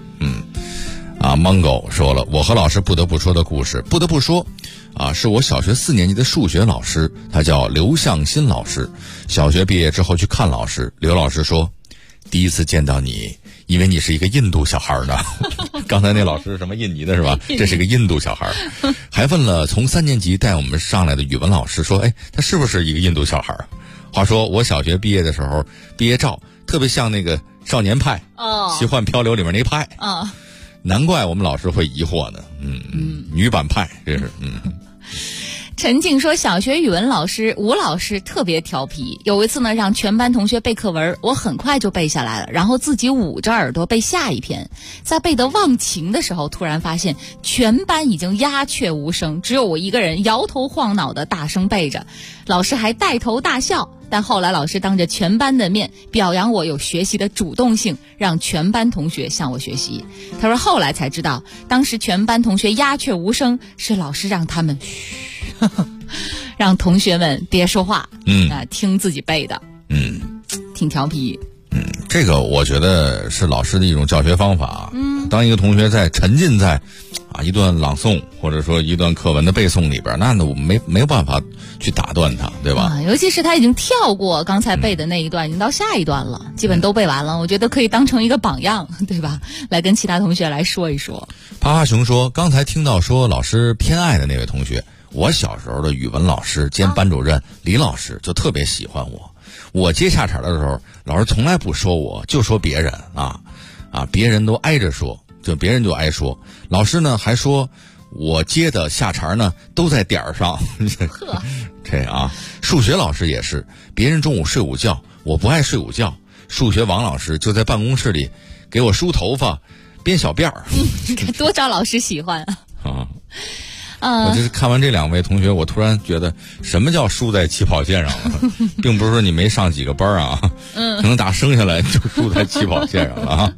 ？Mango 说了，我和老师不得不说的故事，不得不说啊，是我小学4年级的数学老师，他叫刘向新老师。小学毕业之后去看老师，刘老师说，第一次见到你以为你是一个印度小孩呢。刚才那老师什么印尼的是吧？这是个印度小孩。还问了从3年级带我们上来的语文老师说，他是不是一个印度小孩？话说我小学毕业的时候，毕业照特别像那个少年派奇幻漂流里面那派难怪我们老师会疑惑呢。女版派这是陈静说，小学语文老师吴老师特别调皮，有一次呢让全班同学背课文，我很快就背下来了，然后自己捂着耳朵背下一篇，在背得忘情的时候，突然发现全班已经鸦雀无声，只有我一个人摇头晃脑的大声背着，老师还带头大笑。但后来老师当着全班的面表扬我有学习的主动性，让全班同学向我学习。他说后来才知道，当时全班同学鸦雀无声是老师让他们让同学们别说话，听自己背的，挺调皮。 这个我觉得是老师的一种教学方法。当一个同学在沉浸在一段朗诵或者说一段课文的背诵里边，那我没有办法去打断他，对吧？ 尤其是他已经跳过刚才背的那一段，已经到下一段了，基本都背完了。我觉得可以当成一个榜样，对吧？来跟其他同学来说一说。 趴趴熊说，刚才听到说老师偏爱的那位同学，我小时候的语文老师兼班主任李老师就特别喜欢我。我接下茬的时候，老师从来不说我，就说别人别人都挨着说，就别人就挨说。老师呢还说我接的下茬呢都在点儿上。这数学老师也是，别人中午睡午觉，我不爱睡午觉，数学王老师就在办公室里给我梳头发编小辫儿。 多招老师喜欢我就是看完这2位同学，我突然觉得什么叫输在起跑线上了，并不是说你没上几个班可能打生下来就输在起跑线上了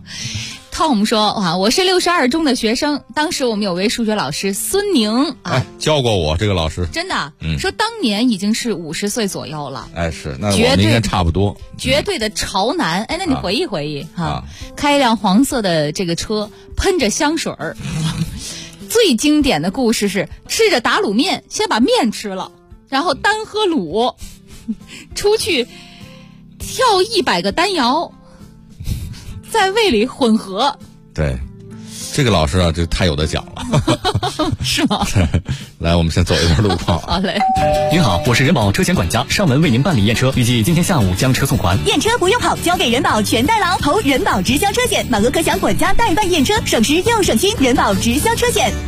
Tom 说，我是62中的学生，当时我们有位数学老师孙宁教过我这个老师， 真的说当年已经是50岁左右了， 是，那我们应该差不多， 绝对的潮男。那你回忆回忆开一辆黄色的这个车，喷着香水儿。最经典的故事是吃着打卤面，先把面吃了，然后单喝卤，出去跳100个单摇，在胃里混合。 对，这个老师这太有得讲了。 是吗？ 来，我们先走一段路况。 好嘞。 您好，我是人保车险管家，上门为您办理验车，预计今天下午将车送还。 验车不用跑，交给人保全代劳，投人保直销车险，满额可享管家代办验车，省时又省心。人保直销车险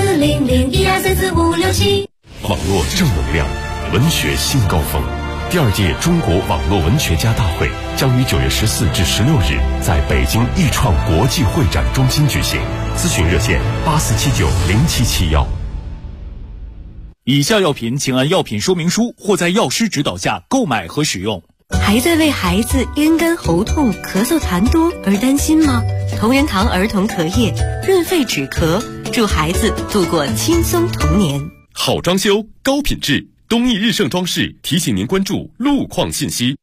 ，40012344567。 网络正能量，文学新高峰。第2届中国网络文学家大会将于9月14至16日在北京易创国际会展中心举行，咨询热线84790771。 以下药品请按药品说明书或在药师指导下购买和使用。 还在为孩子咽干喉痛、咳嗽痰多而担心吗？同仁堂儿童咳液润肺止咳，助孩子度过轻松童年。 好装修，高品质，东易日盛装饰提醒您关注路况信息。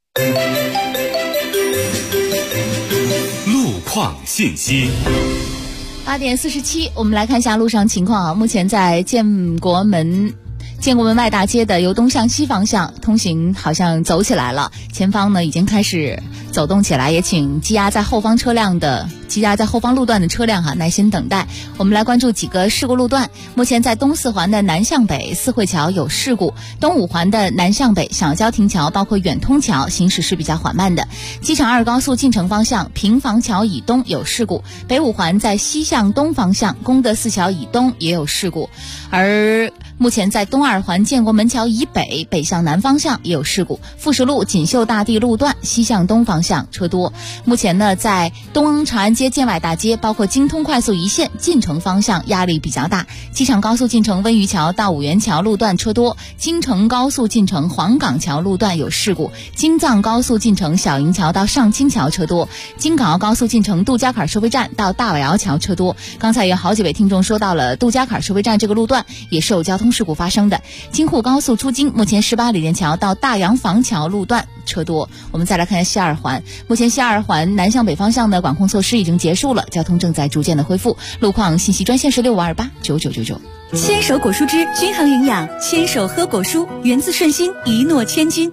路况信息。 8点47，我们来看一下路上情况目前在建国门外大街的由东向西方向通行好像走起来了，前方呢已经开始走动起来，也请积压在后方路段的车辆耐心等待。我们来关注几个事故路段。目前在东四环的南向北四惠桥有事故，东五环的南向北小交亭桥包括远通桥行驶是比较缓慢的。机场2高速进城方向平房桥以东有事故，北五环在西向东方向功德寺桥以东也有事故，而目前在东2环建国门桥以北北向南方向也有事故，富士路锦绣大地路段西向东方向车多。目前呢，在东长安街建外大街包括京通快速一线进城方向压力比较大，机场高速进城温榆桥到五元桥路段车多，京承高速进城黄岗桥路段有事故，京藏高速进城小营桥到上清桥车多，京港澳高速进城杜家坎收费站到大尾窑桥车多。刚才有好几位听众说到了杜家坎收费站这个路段也是有交通事故发生的。京沪高速出京目前18里店桥到大洋坊桥路段车多。我们再来看一下西二环，目前西二环南向北方向的管控措施已经结束了，交通正在逐渐的恢复。路况信息专线是65289999。 牵手果蔬汁均衡营养，牵手喝果蔬，源自顺心，一诺千金。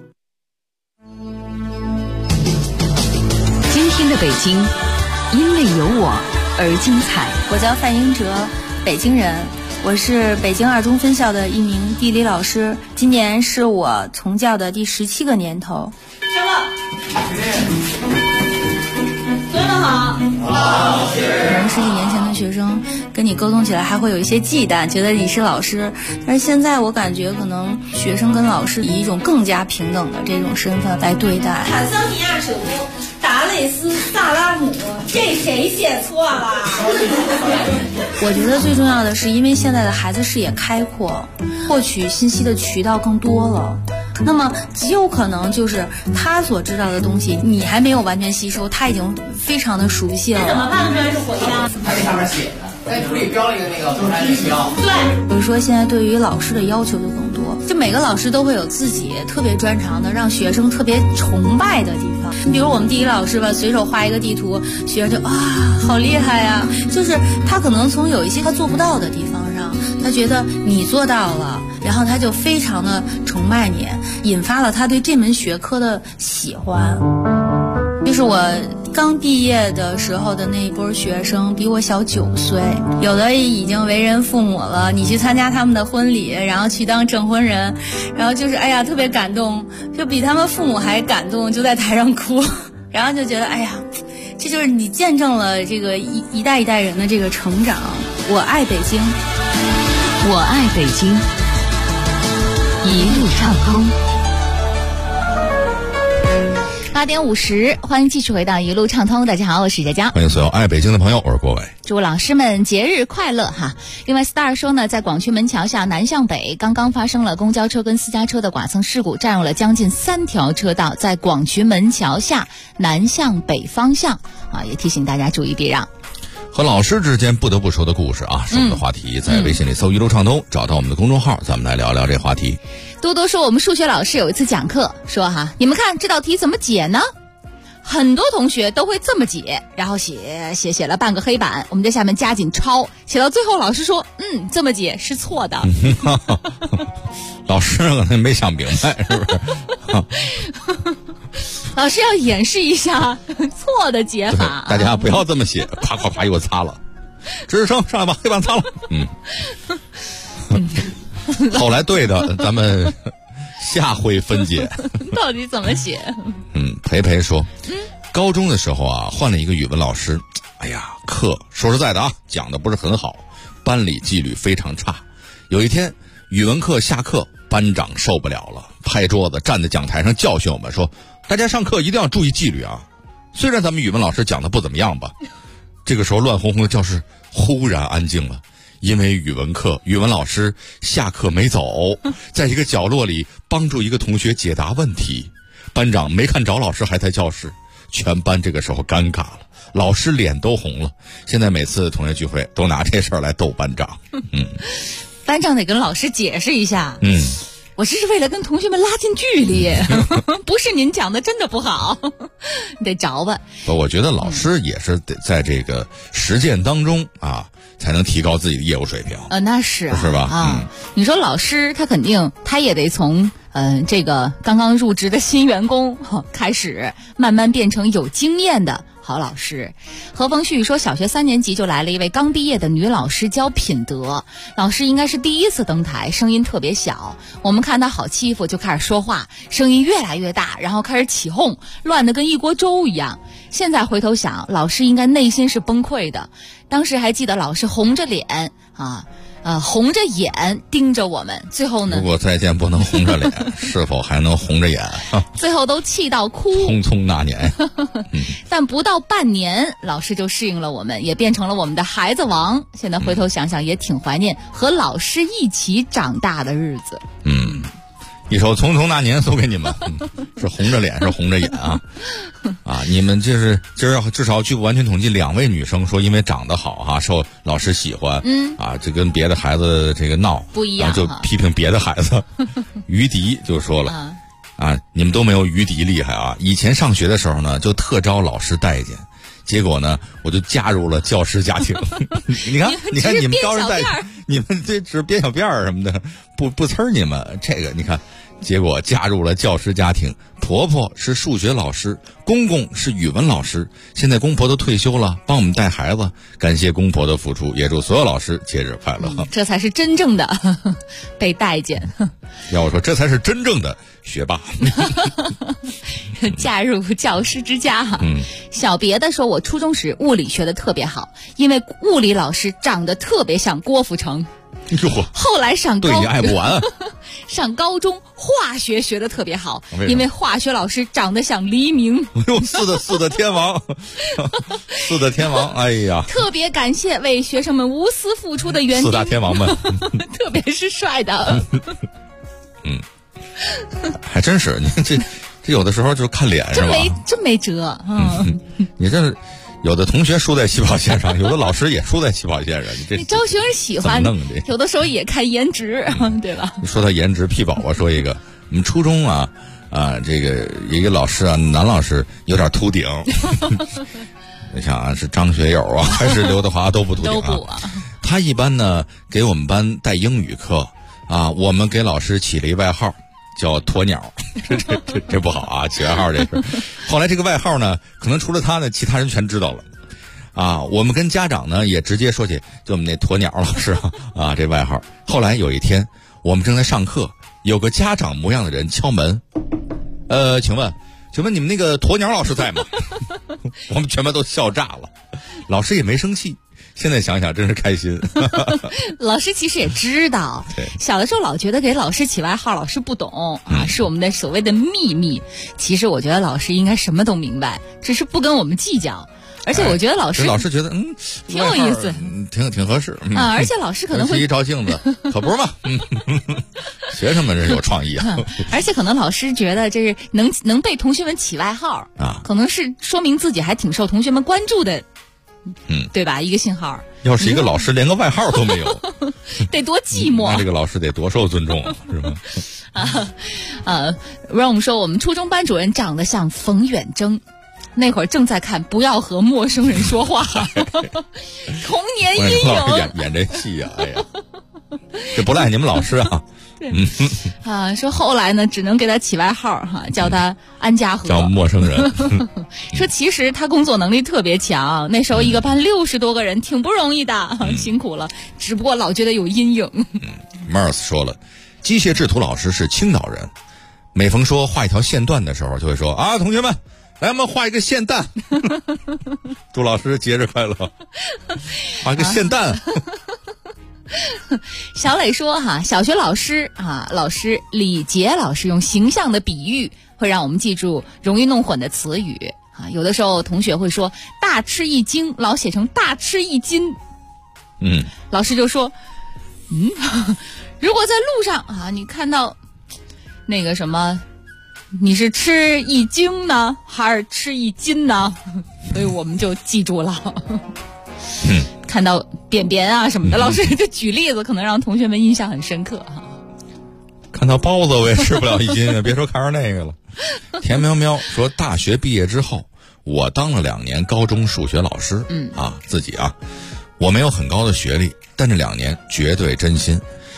今天的北京，因为有我而精彩。 我叫范英哲，北京人，我是北京2中分校的一名地理老师，今年是我从教的第17个年头。上课。学生好。好。可能10几年前的学生跟你沟通起来还会有一些忌惮，觉得你是老师，但是现在我感觉可能学生跟老师以一种更加平等的这种身份来对待。 坦桑尼亚首都达累斯萨拉姆，这谁写错了？ 我觉得最重要的是，因为现在的孩子视野开阔，获取信息的渠道更多了，那么极有可能就是他所知道的东西你还没有完全吸收，他已经非常的熟悉了。 怎么判断是火枪？ 它这上面写的，在图里标了一个那个火山的标。 对，比如说现在对于老师的要求就更多，就每个老师都会有自己特别专长的，让学生特别崇拜的地方。比如我们地理老师吧，随手画一个地图，学生就好厉害呀！就是他可能从有一些他做不到的地方上，他觉得你做到了，然后他就非常的崇拜你，引发了他对这门学科的喜欢。就是我刚毕业的时候的那一波学生比我小9岁，有的已经为人父母了，你去参加他们的婚礼，然后去当证婚人，然后就是特别感动，就比他们父母还感动，就在台上哭，然后就觉得这就是你见证了这个一代一代人的这个成长。我爱北京， 我爱北京，一路畅通。 8点50，欢迎继续回到一路畅通。大家好，我是佳佳， 欢迎所有爱北京的朋友，我是郭伟。 祝老师们节日快乐哈！另外 ，Star 说呢，在广渠门桥下南向北刚刚发生了公交车跟私家车的剐蹭事故，占用了将近3条车道，在广渠门桥下南向北方向也提醒大家注意避让。 和老师之间不得不说的故事是我们的话题，在微信里搜一路畅通，找到我们的公众号，咱们来聊聊这话题。 多多说，我们数学老师有一次讲课说你们看这道题怎么解呢？很多同学都会这么解，然后写了半个黑板，我们在下面加紧抄，写到最后老师说这么解是错的。 老师可能没想明白，是不是？ 老师要演示一下错的解法， 大家不要这么写，夸夸夸又擦了，值日生上来把黑板擦了。后来对的，咱们下回分解。 到底怎么写？ 培培说，高中的时候换了一个语文老师，课说实在的讲的不是很好，班里纪律非常差。有一天语文课下课，班长受不了了，拍桌子站在讲台上教训我们说，大家上课一定要注意纪律啊！虽然咱们语文老师讲的不怎么样吧。这个时候乱哄哄的教室忽然安静了，因为语文老师下课没走，在一个角落里帮助一个同学解答问题。班长没看着老师还在教室，全班这个时候尴尬了，老师脸都红了。现在每次同学聚会都拿这事儿来逗班长。 班长得跟老师解释一下。我这是为了跟同学们拉近距离，不是您讲的真的不好，你得着吧。 我觉得老师也是得在这个实践当中才能提高自己的业务水平。 那是是吧？ 你说老师他肯定他也得从这个刚刚入职的新员工开始慢慢变成有经验的好老师。何逢旭说，小学3年级就来了一位刚毕业的女老师教品德，老师应该是第一次登台，声音特别小，我们看她好欺负就开始说话，声音越来越大，然后开始起哄，乱得跟一锅粥一样。现在回头想，老师应该内心是崩溃的。当时还记得老师红着脸红着眼盯着我们，最后呢， 如果再见不能红着脸，是否还能红着眼？ 最后都气到哭。 匆匆那年， 但不到半年，老师就适应了我们，也变成了我们的孩子王。现在回头想想，也挺怀念和老师一起长大的日子。 一首《匆匆那年》送给你们，是红着脸，是红着眼啊！你们就是今儿至少据完全统计，2位女生说因为长得好哈，受老师喜欢，这跟别的孩子这个闹不一样， 就批评别的孩子。于迪就说了，你们都没有于迪厉害啊！以前上学的时候呢，就特招老师待见。结果呢，我就加入了教师家庭。你看你们招人待见，你们这只编小辫儿什么的，不呲儿你们这个，你看，结果加入了教师家庭。婆婆是数学老师，公公是语文老师。现在公婆都退休了，帮我们带孩子，感谢公婆的付出，也祝所有老师节日快乐。 这才是真正的被待见。 要我说，这才是真正的学霸。 嫁入教师之家哈。小别的说，我初中时物理学的特别好，因为物理老师长得特别像郭富城。后来上对你爱不完。 上高中化学学的特别好，因为化学老师长得像黎明。 四的天王，四的天王，哎呀！ 特别感谢为学生们无私付出的园丁， 4大天王们， 特别是帅的。 还真是，你这有的时候就是看脸是吧？ 真没辙。 你这是。有的同学输在起跑线上，有的老师也输在起跑线上。你招学生喜欢，有的时候也看颜值，对吧？ 你说到颜值，屁宝宝说一个，我们初中这个一个老师男老师有点秃顶。你想是张学友还是刘德华都不秃顶都不啊。 他一般呢给我们班带英语课我们给老师起了一外号。叫鸵鸟，这不好啊！起外号这是。后来这个外号呢，可能除了他呢，其他人全知道了。我们跟家长呢也直接说起，就我们那鸵鸟老师这外号。后来有一天，我们正在上课，有个家长模样的人敲门。请问你们那个鸵鸟老师在吗？我们全班都笑炸了，老师也没生气。现在想想真是开心。 老师其实也知道，小的时候老觉得给老师起外号老师不懂是我们的所谓的秘密。其实我觉得老师应该什么都明白，只是不跟我们计较。而且我觉得老师觉得挺有意思， 挺合适而且老师可能会一照镜子，可不是嘛。学生们真是有创意而且可能老师觉得这是能被同学们起外号可能是说明自己还挺受同学们关注的。对吧？一个信号。 要是一个老师连个外号都没有， 得多寂寞。 那这个老师得多受尊重，是吧？ 让我们说，我们初中班主任长得像冯远征，那会儿正在看《不要和陌生人说话》，童年阴影。 演这戏哎呀，这不赖你们老师啊。 说后来呢，只能给他起外号叫他安家和， 叫陌生人。 说其实他工作能力特别强，那时候一个班60多个人，挺不容易的，辛苦了。只不过老觉得有阴影。 Mars 说了，机械制图老师是青岛人，每逢说画一条线段的时候，就会说同学们，来我们画一个线蛋。祝老师节日快乐，画一个线蛋。 小磊说小学老师老师李杰老师用形象的比喻会让我们记住容易弄混的词语有的时候同学会说大吃一惊，老写成大吃一斤。老师就说如果在路上你看到那个什么，你是吃一惊呢还是吃一斤呢？所以我们就记住了。看到便便什么的，老师就举例子，可能让同学们印象很深刻看到包子我也吃不了一斤，别说看上那个了。田喵喵说，大学毕业之后，我当了2年高中数学老师。自己我没有很高的学历，但这2年绝对真心。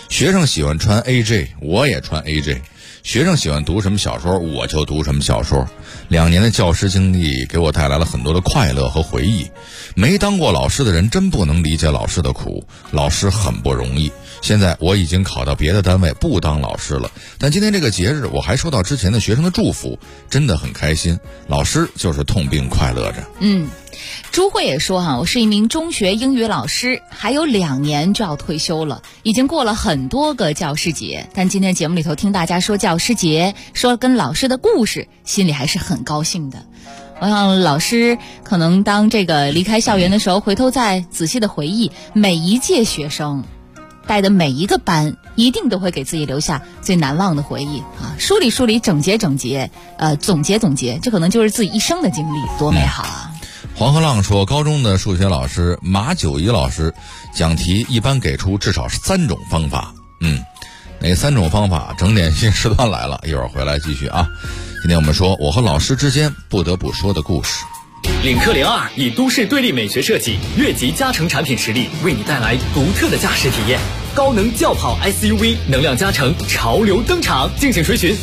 学生喜欢穿 AJ， 我也穿 AJ。学生喜欢读什么小说，我就读什么小说。2年的教师经历给我带来了很多的快乐和回忆。没当过老师的人真不能理解老师的苦，老师很不容易。现在我已经考到别的单位不当老师了，但今天这个节日我还收到之前的学生的祝福，真的很开心。老师就是痛并快乐着。 朱慧也说我是一名中学英语老师，还有2年就要退休了，已经过了很多个教师节，但今天节目里头听大家说教师节，说跟老师的故事，心里还是很高兴的。我想老师可能当这个离开校园的时候，回头再仔细的回忆每一届学生带的每一个班，一定都会给自己留下最难忘的回忆啊！梳理梳理，整洁整洁，总结总结，这可能就是自己一生的经历，多美好啊！ 黄河浪说，高中的数学老师马九一老师讲题一般给出至少是3种方法。哪3种方法？整点新时段来了，一会儿回来继续啊。今天我们说我和老师之间不得不说的故事。 领克02以都市对立美学设计，越级加成产品实力，为你带来独特的驾驶体验。高能轿跑 SUV 能量加成潮流登场，敬请垂询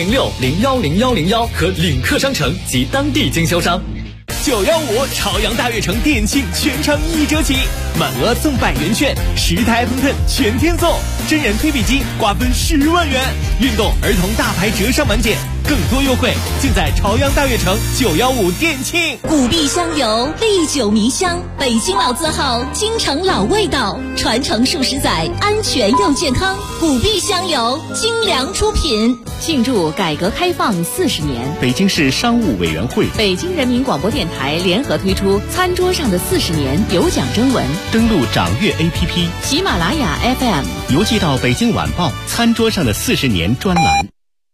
4006-010101和领克商城及当地经销商。915朝阳大悦城店庆全场1折起，满额送100元券，10台 iPhone X 全天送，真人推币机瓜分10万元，运动儿童大牌折上满减，更多优惠尽在朝阳大悦城915店庆。 古碧香油历久弥香，北京老字号，京城老味道，传承数十载，安全又健康。古碧香油精良出品。 庆祝改革开放40年， 北京市商务委员会、 北京人民广播电台联合推出餐桌上的40年有奖征文， 登录掌阅 APP、 喜马拉雅 FM， 邮寄到北京晚报餐桌上的40年专栏。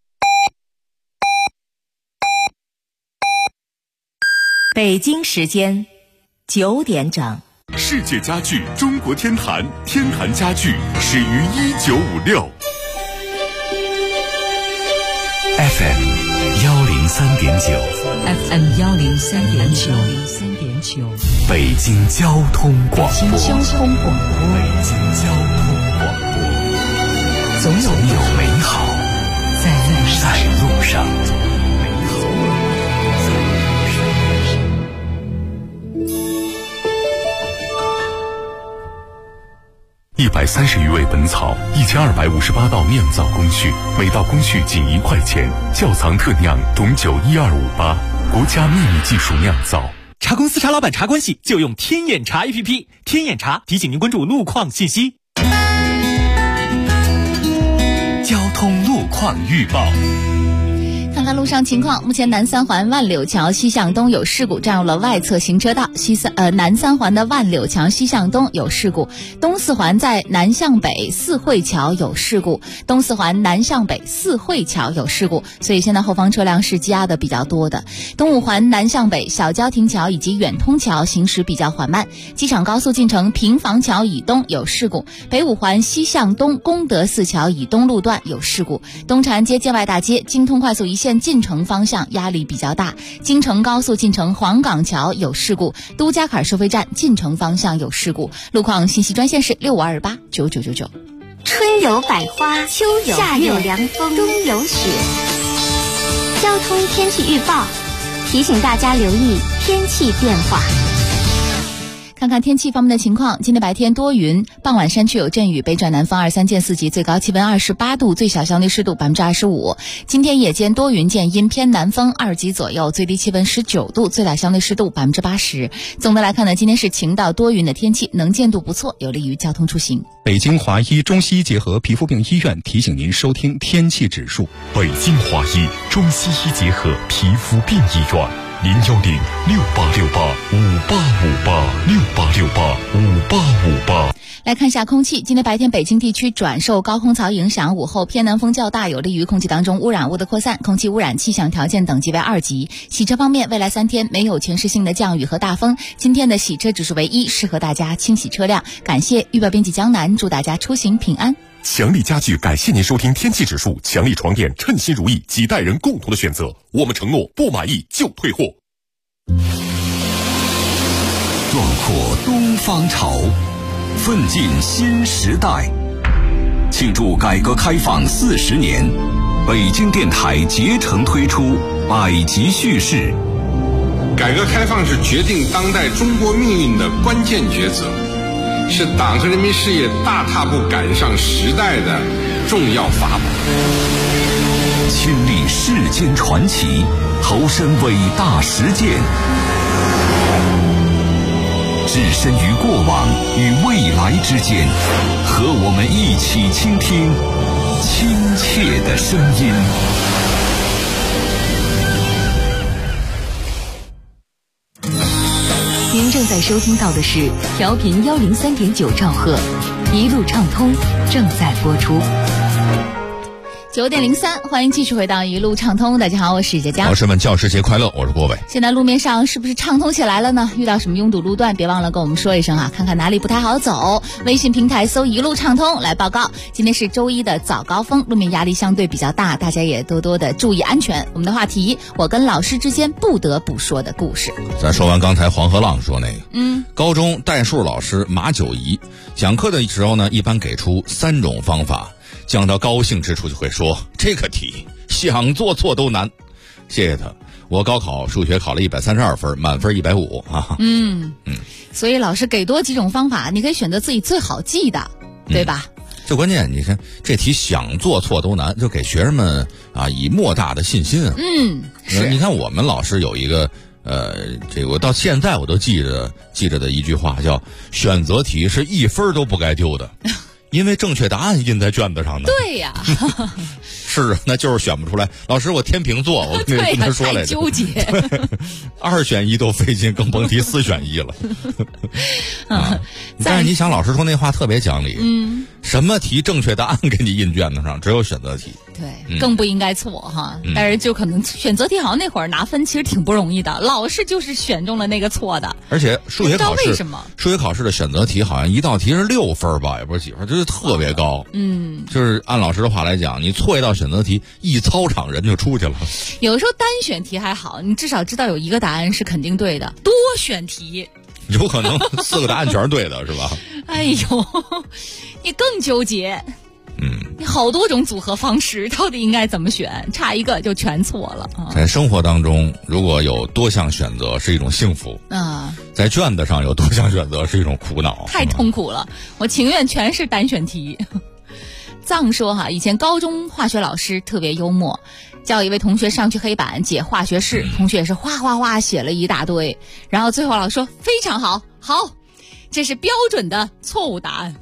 北京时间9点整。 世界家具中国天坛，天坛家具始于1956。 FM 103.9 FM 103.9 北京交通广播。 北京交通广播。 总有美好在路上。130余味本草，1258道酿造工序，每道工序仅1块钱。窖藏特酿董酒12588，国家秘密技术酿造。 茶公司茶老板茶关系就用天眼茶 APP， 天眼茶提醒您关注路况信息。 交通路况预报。 看看路上情况，目前南三环万柳桥西向东有事故，占用了外侧行车道。南三环的万柳桥西向东有事故，东四环在南向北四惠桥有事故，东四环南向北四惠桥有事故，所以现在后方车辆是积压的比较多的。东五环南向北小交亭桥以及远通桥行驶比较缓慢。机场高速进城平房桥以东有事故，北五环西向东功德寺桥以东路段有事故，东长安街建外大街京通快速一线进城方向压力比较大，京城高速进城黄岗桥有事故，都家坎收费站进城方向有事故。路况信息专线是65289999。 春有百花，秋有夏有凉风，冬有雪。交通天气预报提醒大家留意天气变化。 看看天气方面的情况，今天白天多云，傍晚山区有阵雨，北转南风2、3见4级，最高气温28度，最小相对湿度25%。今天夜间多云见阴，偏南风2级左右，最低气温19度，最大相对湿度80%。总的来看呢，今天是晴到多云的天气，能见度不错，有利于交通出行。 北京华医中西医结合皮肤病医院提醒您收听天气指数。 北京华医中西医结合皮肤病医院。010-6868-5858，6868-5858。 来看一下空气，今天白天北京地区转受高空槽影响，午后偏南风较大，有利于空气当中污染物的扩散，空气污染气象条件等级为2级。洗车方面，未来3天没有全市性的降雨和大风，今天的洗车指数为1，适合大家清洗车辆。感谢预报编辑江南，祝大家出行平安。 强力家具感谢您收听天气指数，强力床垫称心如意，几代人共同的选择，我们承诺不满意就退货。 壮阔东方潮，奋进新时代， 庆祝改革开放40年，北京电台竭诚推出百集叙事。 改革开放是决定当代中国命运的关键抉择，是党和人民事业大踏步赶上时代的重要法宝。 亲历世间传奇，投身伟大实践，置身于过往与未来之间，和我们一起倾听亲切的声音。 您正在收听到的是调频103.9兆赫，一路畅通正在播出。 9点03，欢迎继续回到一路畅通。大家好，我是佳佳。 同学们，教师节快乐！我是郭伟。 现在路面上是不是畅通起来了呢？遇到什么拥堵路段，别忘了跟我们说一声啊，看看哪里不太好走。微信平台搜一路畅通来报告。今天是周一的早高峰，路面压力相对比较大，大家也多多的注意安全。我们的话题，我跟老师之间不得不说的故事。 咱说完刚才黄河浪说那个，高中代数老师马九姨讲课的时候呢，一般给出3种方法。讲到高兴之处就会说，这个题想做错都难。谢谢他，我高考数学考了132分，满分150啊。 所以老师给多几种方法，你可以选择自己最好记的，对吧？ 最关键，你看这题想做错都难，就给学生们啊以莫大的信心啊。 是。 你看我们老师有一个这个我到现在我都记着的一句话，叫选择题是1分都不该丢的。因为正确答案印在卷子上呢。 对呀， 是，那就是选不出来。老师，我天秤座，我跟他说来着。 太纠结。 2选1都费劲，更甭提4选1了。但是你想，老师说那话特别讲理。什么题正确答案给你印卷子上，只有选择题。 对，更不应该错哈。但是就可能选择题好像那会儿拿分其实挺不容易的，老师就是选中了那个错的。 而且数学考试， 为什么数学考试的选择题好像一道题是6分吧，也不是几分，就是特别高。就是按老师的话来讲，你错一道选择题，一操场人就出去了。 有的时候单选题还好，你至少知道有一个答案是肯定对的。多选题有可能4个答案全是对的，是吧？ 哎呦，你更纠结。你好多种组合方式，到底应该怎么选？差一个就全错了啊！ 在生活当中，如果有多项选择是一种幸福啊， 在卷子上有多项选择是一种苦恼， 太痛苦了。我情愿全是单选题。藏说哈，以前高中化学老师特别幽默，叫一位同学上去黑板解化学式，同学也是哗哗哗写了一大堆，然后最后老师说非常好，这是标准的错误答案。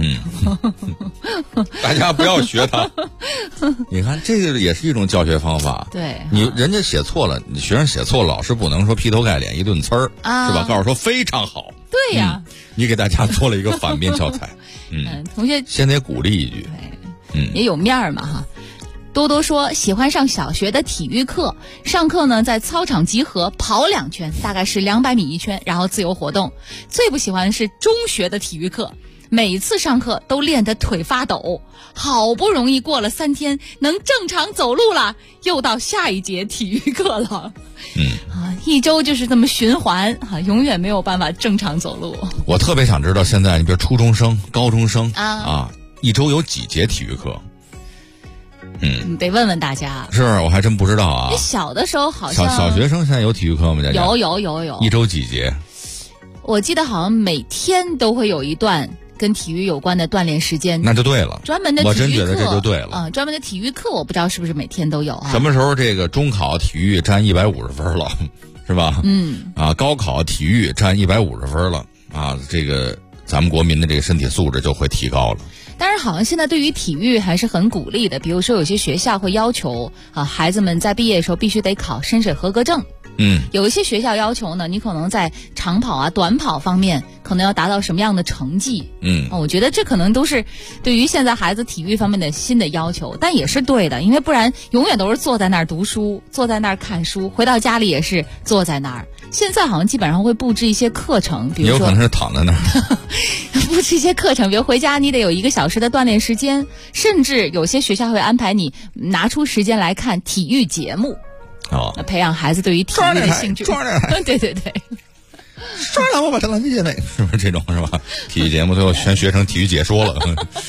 大家不要学他。你看，这个也是一种教学方法。 对， 人家写错了，你学生写错了，老师不能说劈头盖脸一顿呲儿，是吧？告诉说非常好。 对呀， 你给大家做了一个反面教材。 同学先得鼓励一句。 也有面儿嘛哈。多多说喜欢上小学的体育课，上课呢在操场集合跑2圈，大概是200米一圈，然后自由活动。最不喜欢的是中学的体育课，每次上课都练得腿发抖，好不容易过了3天能正常走路了，又到下一节体育课了。一周就是这么循环永远没有办法正常走路。 我特别想知道现在你比如初中生、高中生一周有几节体育课？ 得问问大家。 是，我还真不知道啊。 小的时候好像小学生现在有体育课吗？ 有。 一周几节？ 我记得好像每天都会有一段跟体育有关的锻炼时间。 那就对了， 专门的体育课， 我真觉得这就对了。 专门的体育课我不知道是不是每天都有啊？ 什么时候这个中考体育占150分了，是吧？高考体育占150分了啊，这个咱们国民的这个身体素质就会提高了。 但是好像现在对于体育还是很鼓励的，比如说有些学校会要求孩子们在毕业的时候必须得考深水合格证。有一些学校要求呢，你可能在长跑短跑方面可能要达到什么样的成绩。我觉得这可能都是对于现在孩子体育方面的新的要求，但也是对的，因为不然永远都是坐在那儿读书，坐在那儿看书，回到家里也是坐在那儿。现在好像基本上会布置一些课程，比如说有可能是躺在那儿布置一些课程，比如回家你得有1个小时的锻炼时间，甚至有些学校会安排你拿出时间来看体育节目。培养孩子对于体育的兴趣。 对。 上来我把这篮球那是不是这种是吧？体育节目最后全学成体育解说了。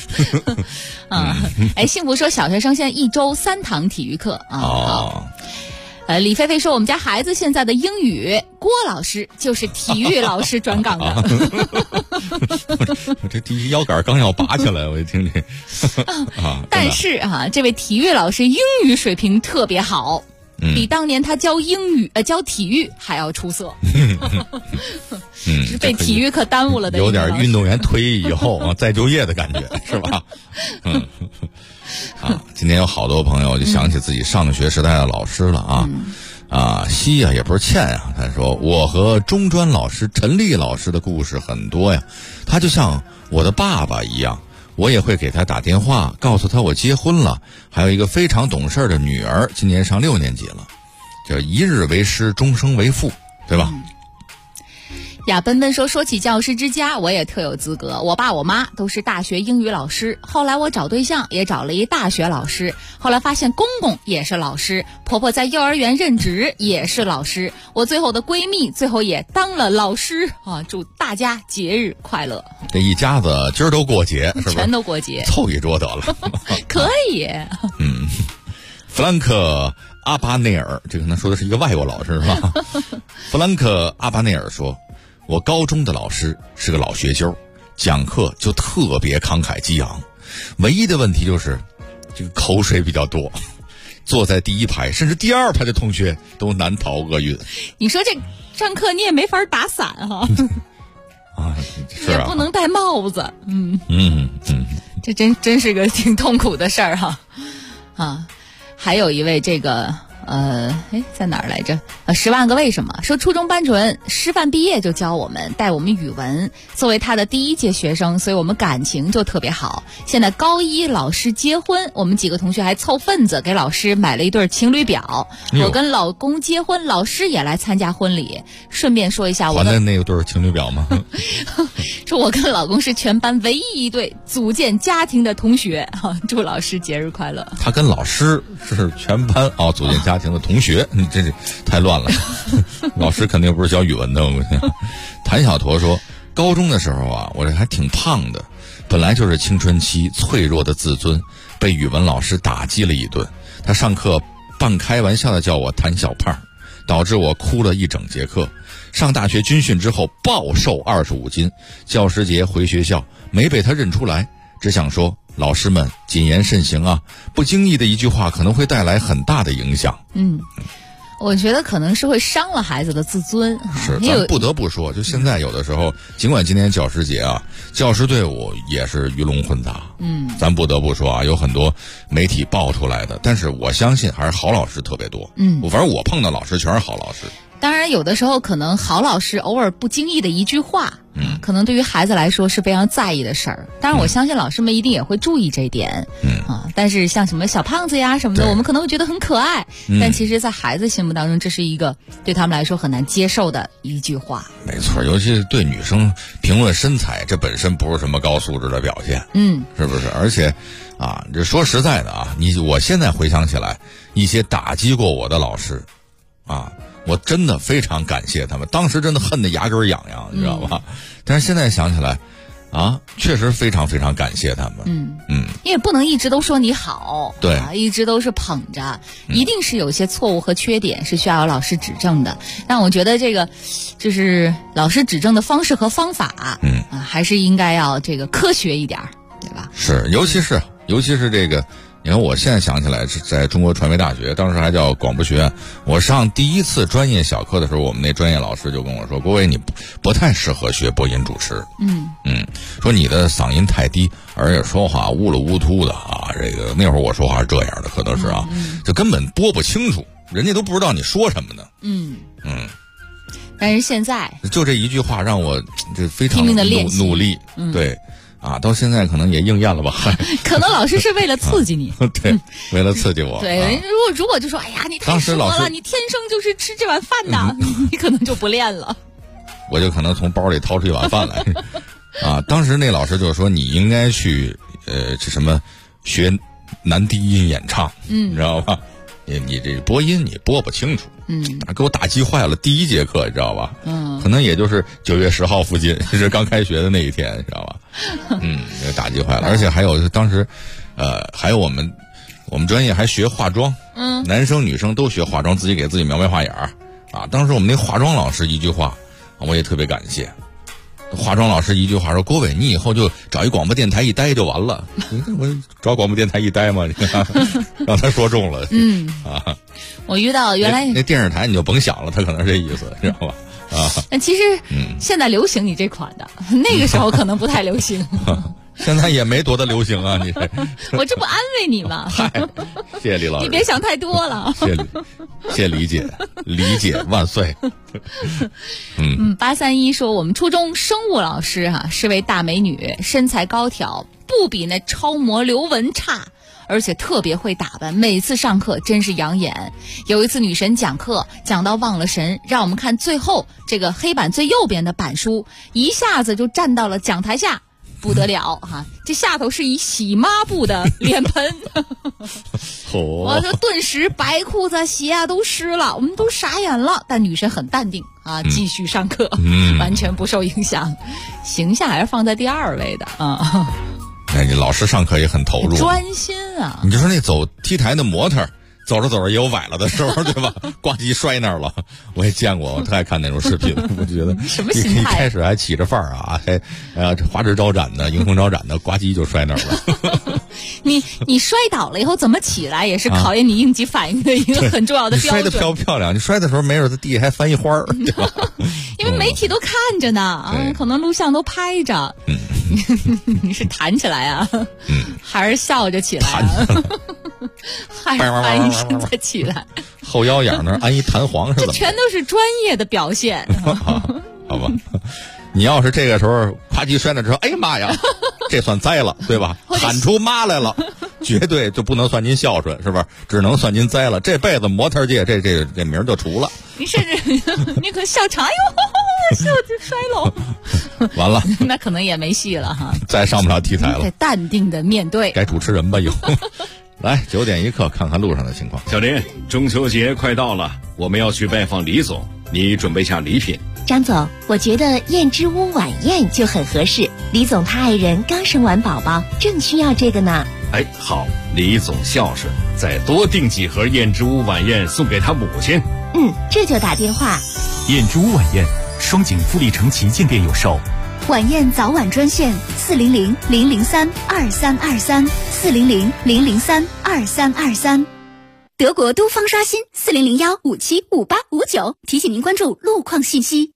幸福说小学生现在1周3堂体育课啊。 哦。 李菲菲说我们家孩子现在的英语郭老师就是体育老师转岗的。 我这第一腰杆刚要拔起来，我一听这但是这位体育老师英语水平特别好。比当年他教体育还要出色。是被体育课耽误了的。 有点运动员退役以后再就业的感觉，是吧？今天有好多朋友就想起自己上学时代的老师了西也不是欠啊。他说我和中专老师陈丽老师的故事很多呀，他就像我的爸爸一样。我也会给他打电话，告诉他我结婚了，还有一个非常懂事的女儿，今年上6年级了，叫一日为师，终生为父，对吧？ 雅奔奔说起教师之家，我也特有资格。我爸我妈都是大学英语老师，后来我找对象也找了一大学老师，后来发现公公也是老师，婆婆在幼儿园任职也是老师，我最后的闺蜜最后也当了老师祝大家节日快乐。 这一家子今儿都过节，是不是？ 全都过节， 凑一桌得了。 可以。 弗兰克阿巴内尔，这个可能说的是一个外国老师是吧？弗兰克阿巴内尔说，我高中的老师是个老学究，讲课就特别慷慨激昂，唯一的问题就是这个口水比较多，坐在第一排甚至第二排的同学都难逃厄运。 你说这上课你也没法打伞是也不能戴帽子。这真是个挺痛苦的事儿还有一位这个在哪儿来着？10万个为什么说初中班主任师范毕业就教我们，带我们语文，作为他的第一届学生，所以我们感情就特别好。现在高一老师结婚，我们几个同学还凑份子给老师买了一对情侣表。我跟老公结婚，老师也来参加婚礼。顺便说一下， 还的那个对情侣表吗？ 说我跟老公是全班唯一一对组建家庭的同学祝老师节日快乐。 他跟老师是全班组建家庭的同学，你这是太乱了。老师肯定不是教语文的。谭小驼说，高中的时候我这还挺胖的，本来就是青春期脆弱的自尊，被语文老师打击了一顿。他上课半开玩笑的叫我谭小胖，导致我哭了一整节课。上大学军训之后暴瘦25斤，教师节回学校没被他认出来，只想说老师们谨言慎行啊，不经意的一句话可能会带来很大的影响。 我觉得可能是会伤了孩子的自尊。 是，咱不得不说，就现在有的时候，尽管今天教师节教师队伍也是鱼龙混杂。咱不得不说有很多媒体爆出来的，但是我相信还是好老师特别多。反正我碰到老师全是好老师。 当然有的时候可能好老师偶尔不经意的一句话可能对于孩子来说是非常在意的事儿。当然我相信老师们一定也会注意这一点。但是像什么小胖子呀什么的，我们可能会觉得很可爱，但其实在孩子心目当中，这是一个对他们来说很难接受的一句话。 没错，尤其是对女生评论身材，这本身不是什么高素质的表现。是不是？而且这说实在的我现在回想起来，一些打击过我的老师我真的非常感谢他们，当时真的恨得牙根痒痒，你知道吧？但是现在想起来确实非常非常感谢他们。 因为不能一直都说你好， 对一直都是捧着，一定是有些错误和缺点是需要有老师指正的。但我觉得这个就是老师指正的方式和方法还是应该要这个科学一点，对吧？ 是，尤其是这个，你看我现在想起来是在中国传媒大学，当时还叫广播学院。我上第一次专业小课的时候，我们那专业老师就跟我说，郭伟，你不太适合学播音主持。说你的嗓音太低，而且说话乌里乌突的这个那会儿我说话是这样的，可能是就根本播不清楚，人家都不知道你说什么呢。 但是现在就这一句话让我这非常拼命的练习努力。对到现在可能也应验了吧？ 可能老师是为了刺激你。 对，为了刺激我。 对，如果就说哎呀你太说了，你天生就是吃这碗饭的，你可能就不练了。 我就可能从包里掏出一碗饭来。当时那老师就说你应该去这什么学男低音演唱，你知道吧？ 你这播音你播不清楚，给我打击坏了。第一节课你知道吧？可能也就是9月10号附近，是刚开学的那一天，你知道吧？打击坏了。而且还有当时，还有我们专业还学化妆，男生女生都学化妆，自己给自己描眉画眼儿啊。当时我们那化妆老师一句话，我也特别感谢。化妆老师一句话说：“郭伟，你以后就找一广播电台一待就完了。”你看我找广播电台一待嘛，你看让他说中了。 我遇到原来那电视台你就甭想了，他可能是这意思，知道吧？ 那其实现在流行你这款的，那个时候可能不太流行。 现在也没多大流行啊，你这我这不安慰你吗？ 嗨，谢谢李老师， 你别想太多了。 谢谢理解，理解万岁。 831说我们初中生物老师是位大美女，身材高挑，不比那超模刘雯差，而且特别会打扮，每次上课真是养眼。有一次女神讲课讲到忘了神，让我们看最后这个黑板最右边的板书，一下子就站到了讲台下。不得了这下头是一洗抹布的脸盆。我就顿时白裤子鞋都湿了，我们都傻眼了。但女神很淡定继续上课，完全不受影响，形象还是放在第2位的你老师上课也很投入， 专心啊。 你就说那走 T 台的模特走着走着也有崴了的时候，对吧？呱唧摔那儿了，我也见过，我特爱看那种视频。我就觉得什么心态？ 一开始还起着范儿还花枝招展的，迎风招展的，呱唧就摔那儿了。 你摔倒了以后怎么起来，也是考验你应急反应的一个很重要的标准。 你摔得漂不漂亮？你摔的时候没准在地下还翻一花儿，对吧？ 因为媒体都看着呢可能录像都拍着。你是弹起来啊？还是笑着起来还是翻一身再起来？ 后腰眼那儿安一弹簧是怎么？ 这全都是专业的表现。 好吧，你要是这个时候啪叽摔那之后，哎呀妈呀，这算栽了，对吧？喊出妈来了，绝对就不能算您孝顺，是不是？只能算您栽了，这辈子模特界这名就除了。 你甚至你可笑场，哎呦，笑就摔喽， 完了， 那可能也没戏了再上不了 T 台了。 得淡定的面对， 该主持人吧以后。来9点一刻，看看路上的情况。 小林，中秋节快到了，我们要去拜访李总，你准备下礼品。 张总，我觉得燕之屋晚宴就很合适。李总他爱人刚生完宝宝，正需要这个呢。 好，李总孝顺，再多订几盒燕之屋晚宴送给他母亲。 这就打电话。 燕之屋晚宴，双井富力城旗舰店有售。 晚宴早晚专线400-003-2323，400-003-2323。德国都方刷新400-1575859，提醒您关注路况信息。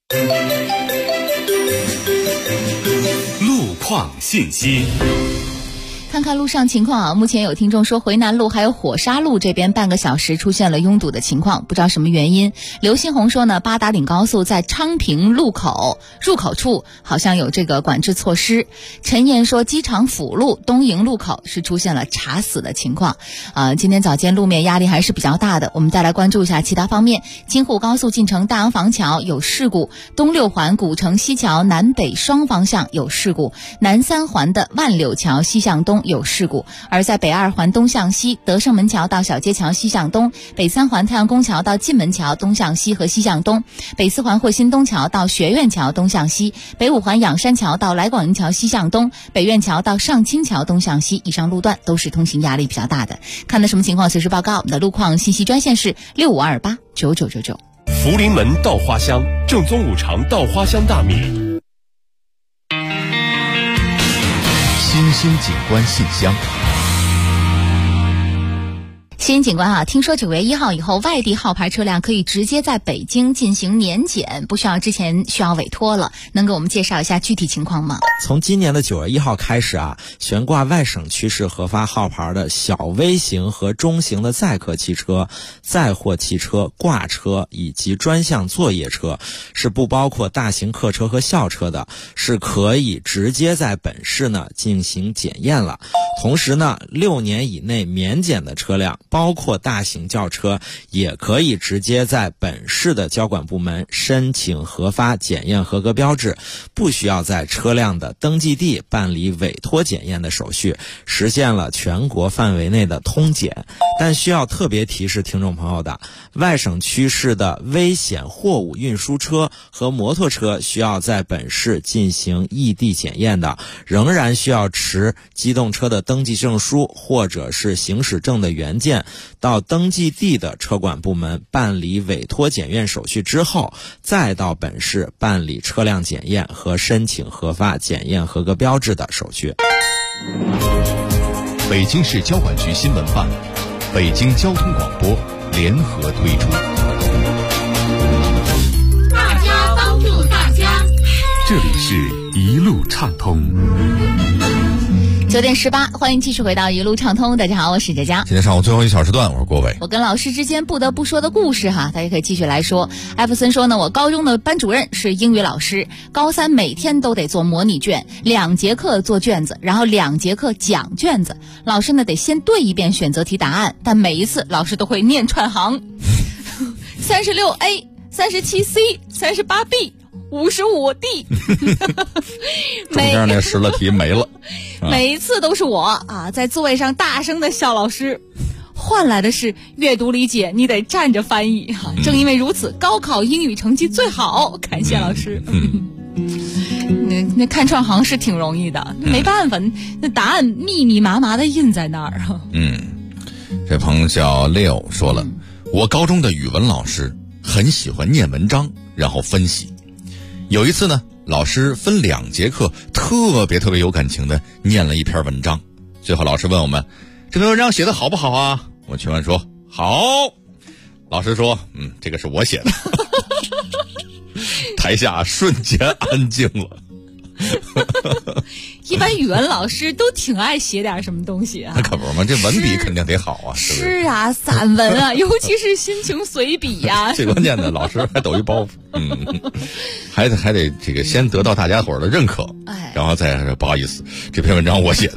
路况信息。 看看路上情况目前有听众说回南路还有火沙路这边半个小时出现了拥堵的情况，不知道什么原因。刘新红说呢，八达岭高速在昌平路口入口处好像有这个管制措施。陈岩说，机场辅路东营路口是出现了查死的情况。今天早间路面压力还是比较大的。我们再来关注一下其他方面。京沪高速进城大洋坊桥有事故，东六环古城西桥南北双方向有事故，南三环的万柳桥西向东有事故，而在北二环东向西德胜门桥到小街桥西向东，北三环太阳宫桥到进门桥东向西和西向东，北四环汇新东桥到学院桥东向西，北五环仰山桥到来广营桥西向东，北苑桥到上清桥东向西，以上路段都是通行压力比较大的。看到什么情况随时报告，我们的路况信息专线是65289999。 福临门稻花香，正宗五常稻花香大米。 新兴景观信箱。 新景观听说9月1号以后，外地号牌车辆可以直接在北京进行年检，不需要之前需要委托了，能给我们介绍一下具体情况吗？ 从今年的9月1号开始悬挂外省区市核发号牌的小微型和中型的载客汽车、载货汽车、挂车以及专项作业车，是不包括大型客车和校车的，是可以直接在本市进行检验了。同时6年以内免检的车辆包括大型轿车，也可以直接在本市的交管部门申请核发检验合格标志，不需要在车辆的登记地办理委托检验的手续，实现了全国范围内的通检。但需要特别提示听众朋友的，外省区市的危险货物运输车和摩托车需要在本市进行异地检验的，仍然需要持机动车的登记证书或者是行驶证的原件，到登记地的车管部门办理委托检验手续之后，再到本市办理车辆检验和申请核发检验合格标志的手续。 北京市交管局新闻办、北京交通广播联合推出。 大家帮助大家， 这里是一路畅通。 9点18，欢迎继续回到一路畅通。大家好，我是佳佳。 今天上午最后一小时段，我是郭伟。 我跟老师之间不得不说的故事哈，大家可以继续来说。艾弗森说呢，我高中的班主任是英语老师，高3每天都得做模拟卷，2节课做卷子，然后2节课讲卷子。老师呢得先对一遍选择题答案，但每一次老师都会念串行36A、37C、38B。55D， 中间那10了题没了， 每一次都是我啊，在座位上大声的笑老师，换来的是阅读理解你得站着翻译哈。正因为如此，高考英语成绩最好，感谢老师。那看串行是挺容易的，没办法，那答案密密麻麻的印在那儿啊。 这朋友叫 Leo 说了，我高中的语文老师很喜欢念文章，然后分析。有一次呢，老师分2节课特别有感情的念了一篇文章，最后老师问我们这篇文章写的好不好啊？我全文说好。老师说这个是我写的。台下瞬间安静了。 一般语文老师都挺爱写点什么东西啊， 那可不是吗？这文笔肯定得好啊， 是啊，散文啊，尤其是心情随笔啊。 最关键的，老师还抖一包袱，还得这个先得到大家伙的认可，然后再不好意思，这篇文章我写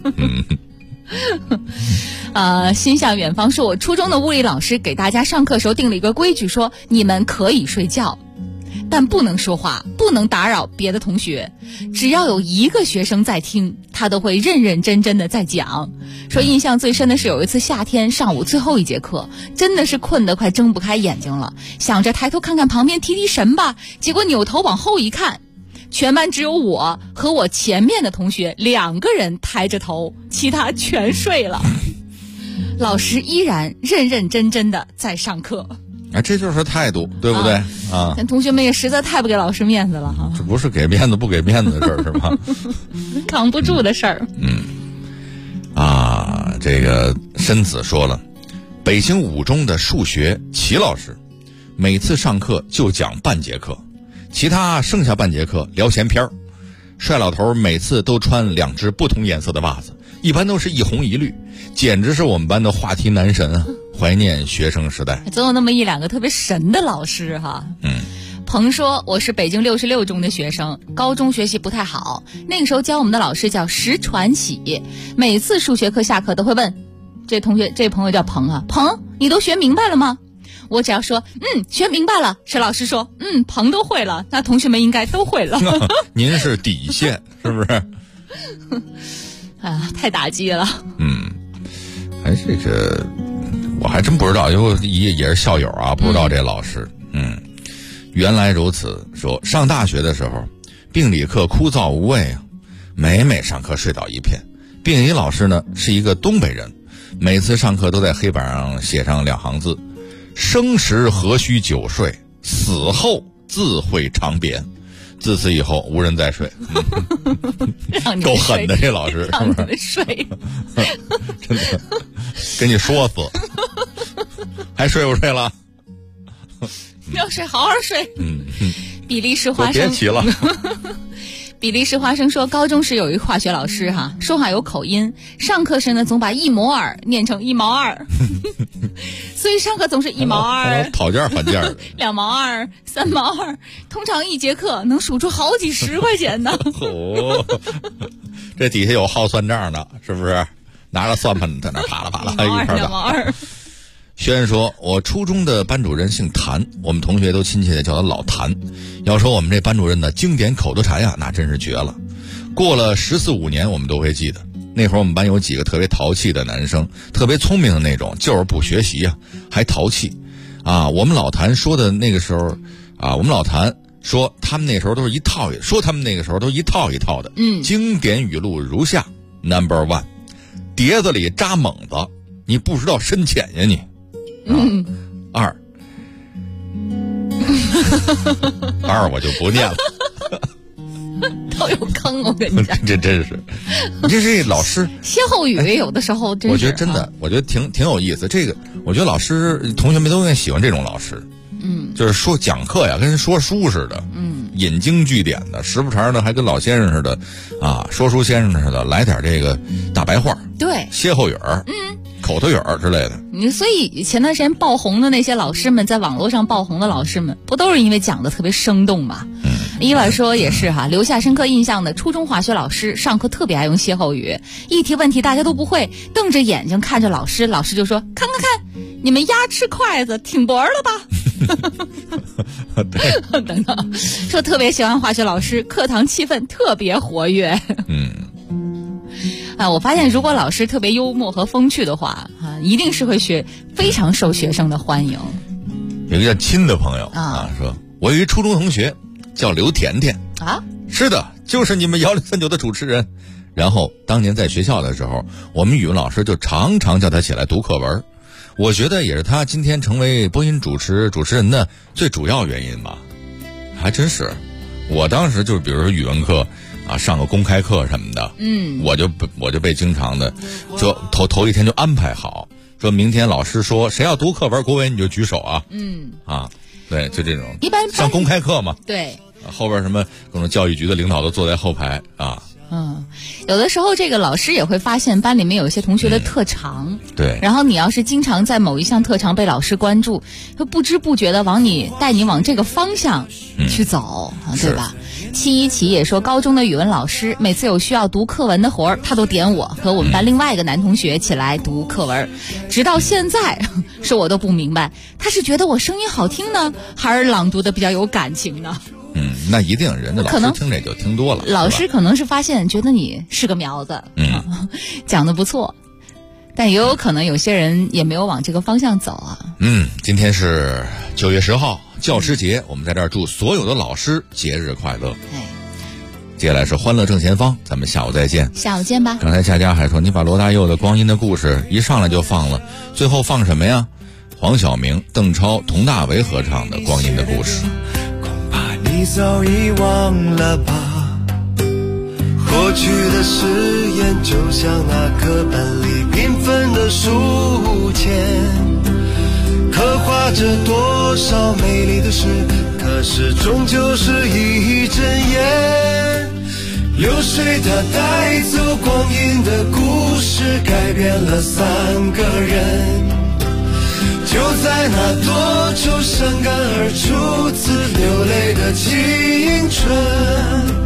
的。心向远方说，我初中的物理老师给大家上课时候定了一个规矩，说你们可以睡觉，但不能说话，不能打扰别的同学，只要有一个学生在听，他都会认认真真的在讲。说印象最深的是有一次夏天上午最后一节课，真的是困得快睁不开眼睛了，想着抬头看看旁边提提神吧，结果扭头往后一看，全班只有我和我前面的同学2个人抬着头，其他全睡了。老师依然认认真真的在上课。 这就是态度，对不对啊？ 但同学们也实在太不给老师面子了哈。 这不是给面子不给面子的事儿是吧？ 扛不住的事儿。 这个申子说了，北京5中的数学齐老师，每次上课就讲半节课，其他剩下半节课聊闲篇儿。帅老头每次都穿2只不同颜色的袜子，一般都是一红一绿，简直是我们班的话题男神啊！怀念学生时代， 总有那么1-2个特别神的老师哈。彭说，我是北京66中的学生，高中学习不太好，那个时候教我们的老师叫石传喜，每次数学课下课都会问，这朋友叫彭啊，彭你都学明白了吗？我只要说学明白了，石老师说彭都会了，那同学们应该都会了。 您是底线是不是？ 太打击了。 这个我还真不知道，因为也是校友啊，不知道这老师。原来如此。说上大学的时候，病理课枯燥无味啊，每上课睡倒一片。病理老师呢是一个东北人，每次上课都在黑板上写上2行字：生时何须久睡，死后自会长扁。自此以后无人再睡。够狠的这老师， 让你们睡。 真的跟你说死。还睡不睡了？ 要睡好好睡。比利时花生别提了。 比利时花生说，高中时有一个化学老师哈，说话有口音，上课时呢总把1摩尔念成1毛2，所以上课总是1毛2， 讨价还价的 2毛2、3毛2，通常1节课能数出好几10块钱呢。 这底下有好算账的，是不是？ 拿着算盘在那啪啦啪啦一块 2毛2。 轩说，我初中的班主任姓谭，我们同学都亲切的叫他老谭。要说我们这班主任的经典口头禅呀，那真是绝了。过了14、15年，我们都会记得。那会儿我们班有几个特别淘气的男生，特别聪明的那种，就是不学习啊，还淘气啊。我们老谭说的那个时候啊，我们老谭说他们那时候都是一套的，经典语录如下 ：No.1， 碟子里扎猛子，你不知道深浅呀你。2我就不念了。 都有坑，我跟你讲， 这真是，你这是老师歇后语有的时候真是， 我觉得真的，我觉得挺有意思。这个，我觉得老师同学们都应该喜欢这种老师，就是说讲课呀，跟人说书似的，引经据典的，时不常的还跟老先生似的，啊，说书先生似的，来点这个大白话， 对， 歇后语儿，口头语儿之类的。 所以前段时间爆红的那些老师们，在网络上爆红的老师们，不都是因为讲的特别生动吗？伊娃说也是哈，留下深刻印象的初中化学老师，上课特别爱用歇后语，一提问题大家都不会，瞪着眼睛看着老师，老师就说：“看，你们鸭吃筷子挺薄了吧？”等等，说特别喜欢化学老师，课堂气氛特别活跃。我发现如果老师特别幽默和风趣的话，一定是会非常受学生的欢迎。 有一个叫亲的朋友啊，说我有一初中同学叫刘甜甜啊， 是的，就是你们1039的主持人。然后当年在学校的时候，我们语文老师就常常叫他起来读课文，我觉得也是他今天成为播音主持人的最主要原因吧。还真是，我当时就是比如说语文课啊，上个公开课什么的，我就被经常的就头一天就安排好，说明天老师说谁要读课文国文你就举手啊，对，就这种， 一般上公开课嘛， 对， 后边什么各种教育局的领导都坐在后排啊。 有的时候这个老师也会发现班里面有一些同学的特长， 对， 然后你要是经常在某一项特长被老师关注，会不知不觉的带你往这个方向去走，对吧？717也说，高中的语文老师每次有需要读课文的活儿，他都点我和我们班另外一个男同学起来读课文，直到现在说我都不明白，他是觉得我声音好听呢，还是朗读的比较有感情呢？ 那一定人家老师听这就听多了， 老师可能是发现觉得你是个苗子，讲得不错，但也有可能有些人也没有往这个方向走啊。 今天是9月10号教师节，我们在这儿祝所有的老师节日快乐。接下来是欢乐正前方，咱们下午再见。 下午见吧。 刚才佳佳还说你把罗大佑的《光阴的故事》一上来就放了，最后放什么呀？黄晓明、邓超、佟大为合唱的《光阴的故事》。 你早已忘了吧，过去的誓言就像那课本里缤纷的书签，刻画着多少美丽的事，可是终究是一阵烟。流水它带走光阴的故事，改变了3个人，就在那多愁善感而初次流泪的青春。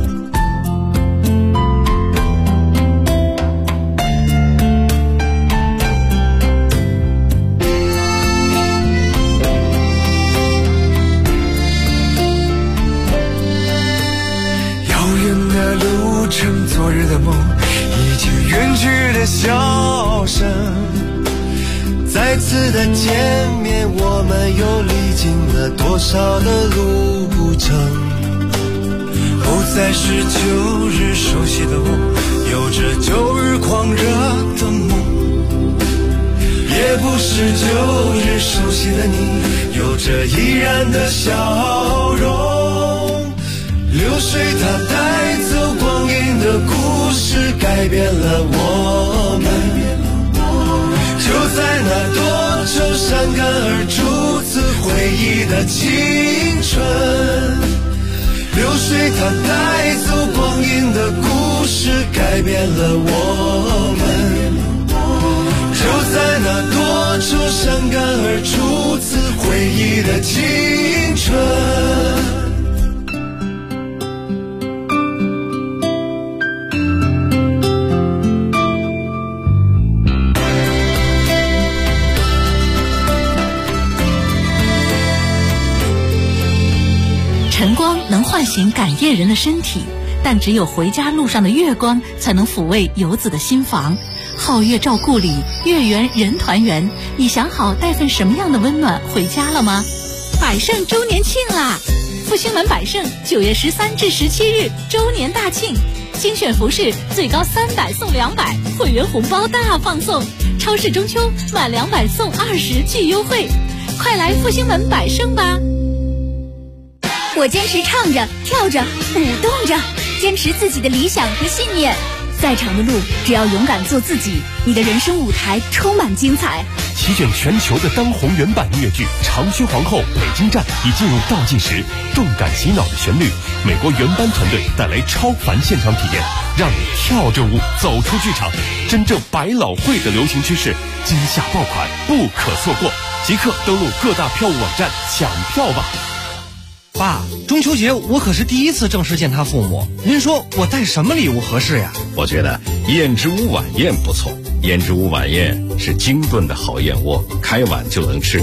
遥远的路程，昨日的梦，已经远去的笑声，再次的见面，我们又历经了多少的路程？不再是旧日熟悉的我，有着旧日狂热的梦，也不是旧日熟悉的你，有着依然的笑容。流水它带走光阴的故事，改变了我们。就在那多愁善感而初次回忆的青春，流水它带走光阴的故事，改变了我们。就在那多愁善感而初次回忆的青春。 能唤醒赶夜人的身体，但只有回家路上的月光才能抚慰游子的心房。皓月照故里，月圆人团圆。你想好带份什么样的温暖回家了吗？ 百盛周年庆啦！复兴门百盛9月13至17日周年大庆，精选服饰最高300送200，会员红包大放送，超市中秋满200送20巨优惠，快来复兴门百盛吧！ 我坚持唱着、跳着、舞动着，坚持自己的理想和信念。再长的路，只要勇敢做自己，你的人生舞台充满精彩。 席卷全球的当红原版音乐剧《长靴皇后》北京站已进入倒计时，动感洗脑的旋律，美国原班团队带来超凡现场体验，让你跳着舞走出剧场。真正百老汇的流行趋势，今夏爆款不可错过，即刻登录各大票务网站抢票吧。 爸，中秋节我可是第一次正式见他父母，您说我带什么礼物合适呀？ 我觉得燕之屋晚宴不错，燕之屋晚宴是精炖的好燕窝，开碗就能吃。